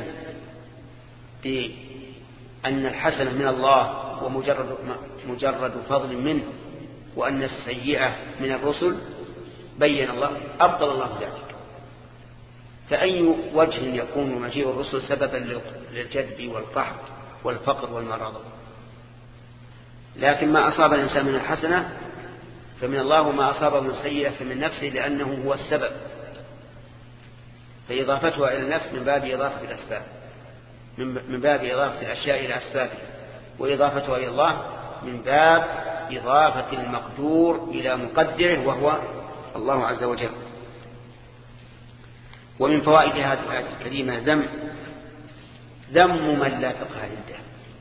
بأن الحسنة من الله ومجرد مجرد فضل منه، وأن السيئة من الرسل، بين الله أبطل الله ذلك. فأي وجه يكون مجيء الرسل سببا للجدب والقحط والفقر والمرض؟ لكن ما أصاب الإنسان من الحسنة فمن الله، وما أصابه من سيئة فمن نفسه، لأنه هو السبب. فإضافتها إلى النفس من باب إضافة الأسباب، من باب إضافة الأشياء إلى أسبابها، وإضافتها إلى الله من باب إضافة المقدور إلى مقدره وهو الله عز وجل. ومن فوائد هذه الآية الكريمة ذم ذم من لا فقه عنده،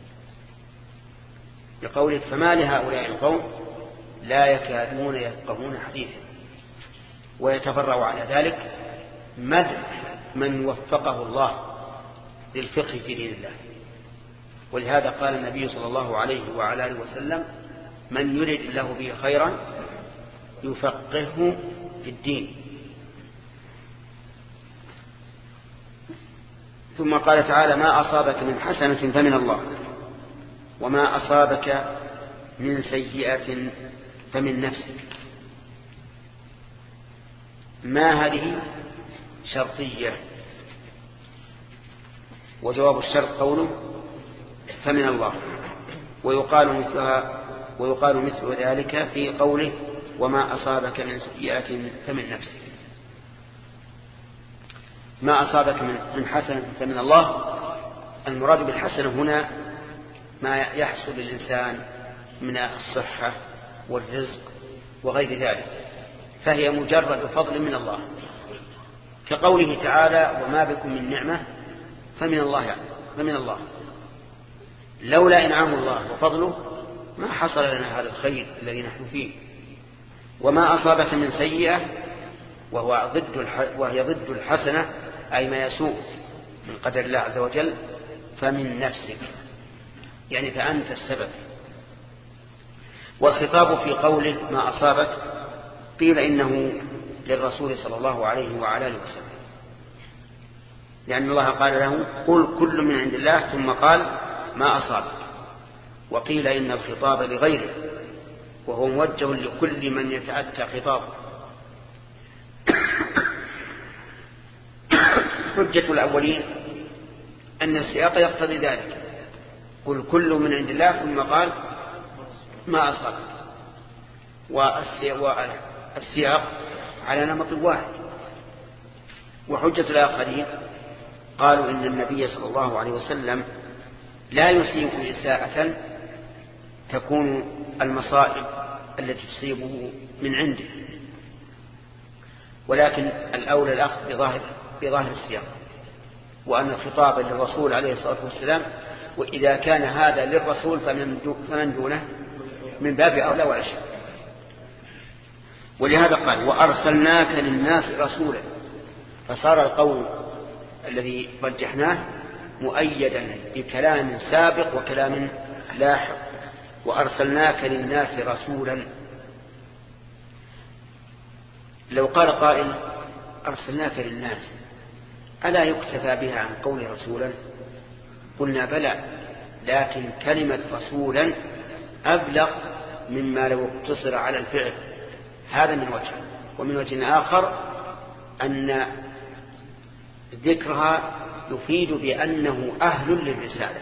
بقوله فما لهؤلاء القوم لا يكادون يفقهون حديثا. ويتفرع على ذلك مدح من وفقه الله للفقه في دين الله. ولهذا قال النبي صلى الله عليه وعلى آله وسلم: من يرد الله به خيرا يفقهه في الدين. ثم قال تعالى: ما أصابك من حسنة فمن الله، وما أصابك من سيئة فمن نفسك. ما هذه شرطية، وجواب الشرط قوله فمن الله، ويقال مثلها ويقال مثل ذلك في قوله: وما أصابك من سيئة فمن نفسك. ما أصابك من حسنة فمن الله، المراد بالحسنة هنا ما يحصل للإنسان من الصحة والرزق وغير ذلك، فهي مجرد فضل من الله، كقوله تعالى: وما بكم من نعمة فمن الله يعني فمن الله. لولا إنعام الله وفضله ما حصل لنا هذا الخير الذي نحن فيه. وما أصابك من سيئة، وهو ضد وهي ضد الحسنة، أي ما يسوء من قدر الله عز وجل، فمن نفسك، يعني فأنت السبب. والخطاب في قوله ما أصابك قيل إنه للرسول صلى الله عليه وعلى آله وسلم، لأن الله قال له: قل كل من عند الله، ثم قال: ما أصابك. وقيل إن الخطاب لغيره، وهو موجه لكل من يتأتى خطابه. حجة الأولين أن السياق يقتضي ذلك: قل كل من عند الله، ثم قال: ما أصابك. والسياق على نمط واحد. وحجة الآخرين قالوا إن النبي صلى الله عليه وسلم لا يصيب إساءة تكون المصائب التي تصيبه من عنده، ولكن الأولى الأخذ بظاهر بظاهر السياق، وأن الخطاب للرسول عليه الصلاة والسلام، وإذا كان هذا للرسول فمن دونه من باب أولى ولا شك. ولهذا قال: وأرسلناك للناس رسولا، فصار القول الذي رجحناه مؤيدا بكلام سابق وكلام لاحق: وأرسلناك للناس رسولا. لو قال قائل: أرسلناك للناس، ألا يكتفى بها عن قول رسولا؟ قلنا بلى، لكن كلمة رسولا أبلغ مما لو اقتصر على الفعل. هذا من وجه. ومن وجه آخر أن ذكرها يفيد بأنه أهل للرسالة،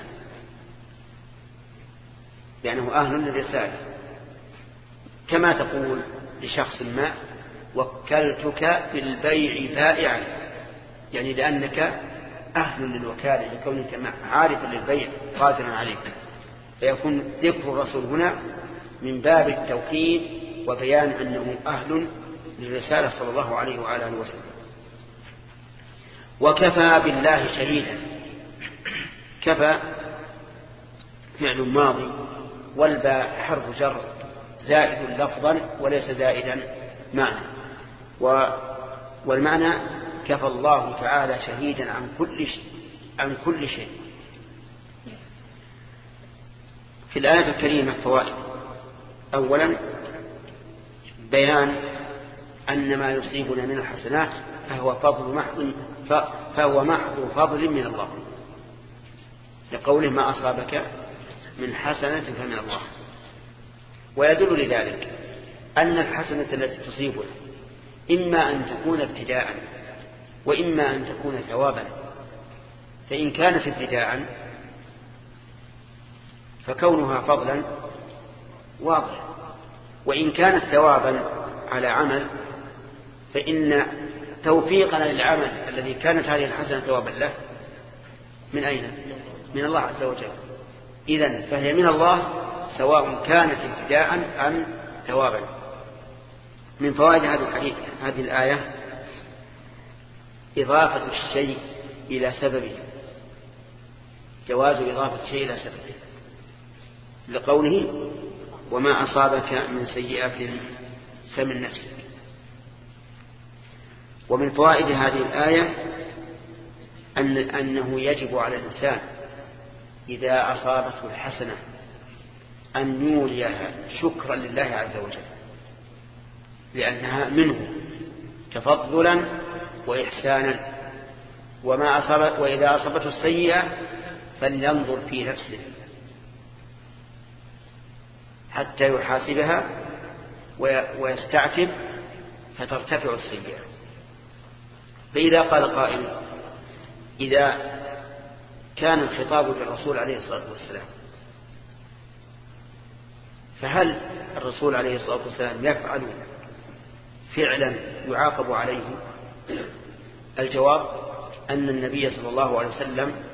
لأنه أهل للرسالة، كما تقول لشخص ما: وكلتك بالبيع بائعا، يعني لأنك أهل للوكالة، لكونك عارفا للبيع قادرا عليك. فيكون ذكر الرسول هنا من باب التوكيد وبيان أنه أهل للرسالة صلى الله عليه وعلى آله وسلم. وكفى بالله شهيدا. كفى فعل ماضي، والباء حرف جر زائد لفظا وليس زائدا معنى. والمعنى: كفى الله تعالى شهيدا عن كل شيء عن كل شيء. في الآية الكريمة فوائد: أولا بيان أن ما يصيبنا من الحسنات فهو فضل محض فهو محض فضل من الله، لقوله: ما أصابك من حسنة فمن الله. ويدل لذلك أن الحسنة التي تصيبنا إما أن تكون ابتداء وإما أن تكون ثوابا. فإن كانت ابتداء فكونها فضلا واضح، وإن كانت ثوابا على عمل فإن توفيقنا للعمل الذي كانت هذه الحسنة ثوابا له من أين؟ من الله عز وجل. إذن فهي من الله سواء كانت ابتداء أم ثوابا. من فوائد هذه هذه الآية إضافة الشيء إلى سببه، جواز إضافة الشيء إلى سببه، لقوله: وما أصابك من سيئة فمن نفسك. ومن فوائد هذه الآية أن أنه يجب على الإنسان إذا أصابته الحسنة أن يوليها شكرا لله عز وجل، لأنها منه تفضلا وإحسانا. وما أصابت وإذا أصابته السيئة فلينظر في نفسه حتى يحاسبها ويستعتب فترتفع السيئة. فإذا قال قائل إذا كان الخطاب للرسول عليه الصلاة والسلام فهل الرسول عليه الصلاة والسلام يفعل فعلا يعاقب عليه؟ الجواب أن النبي صلى الله عليه وسلم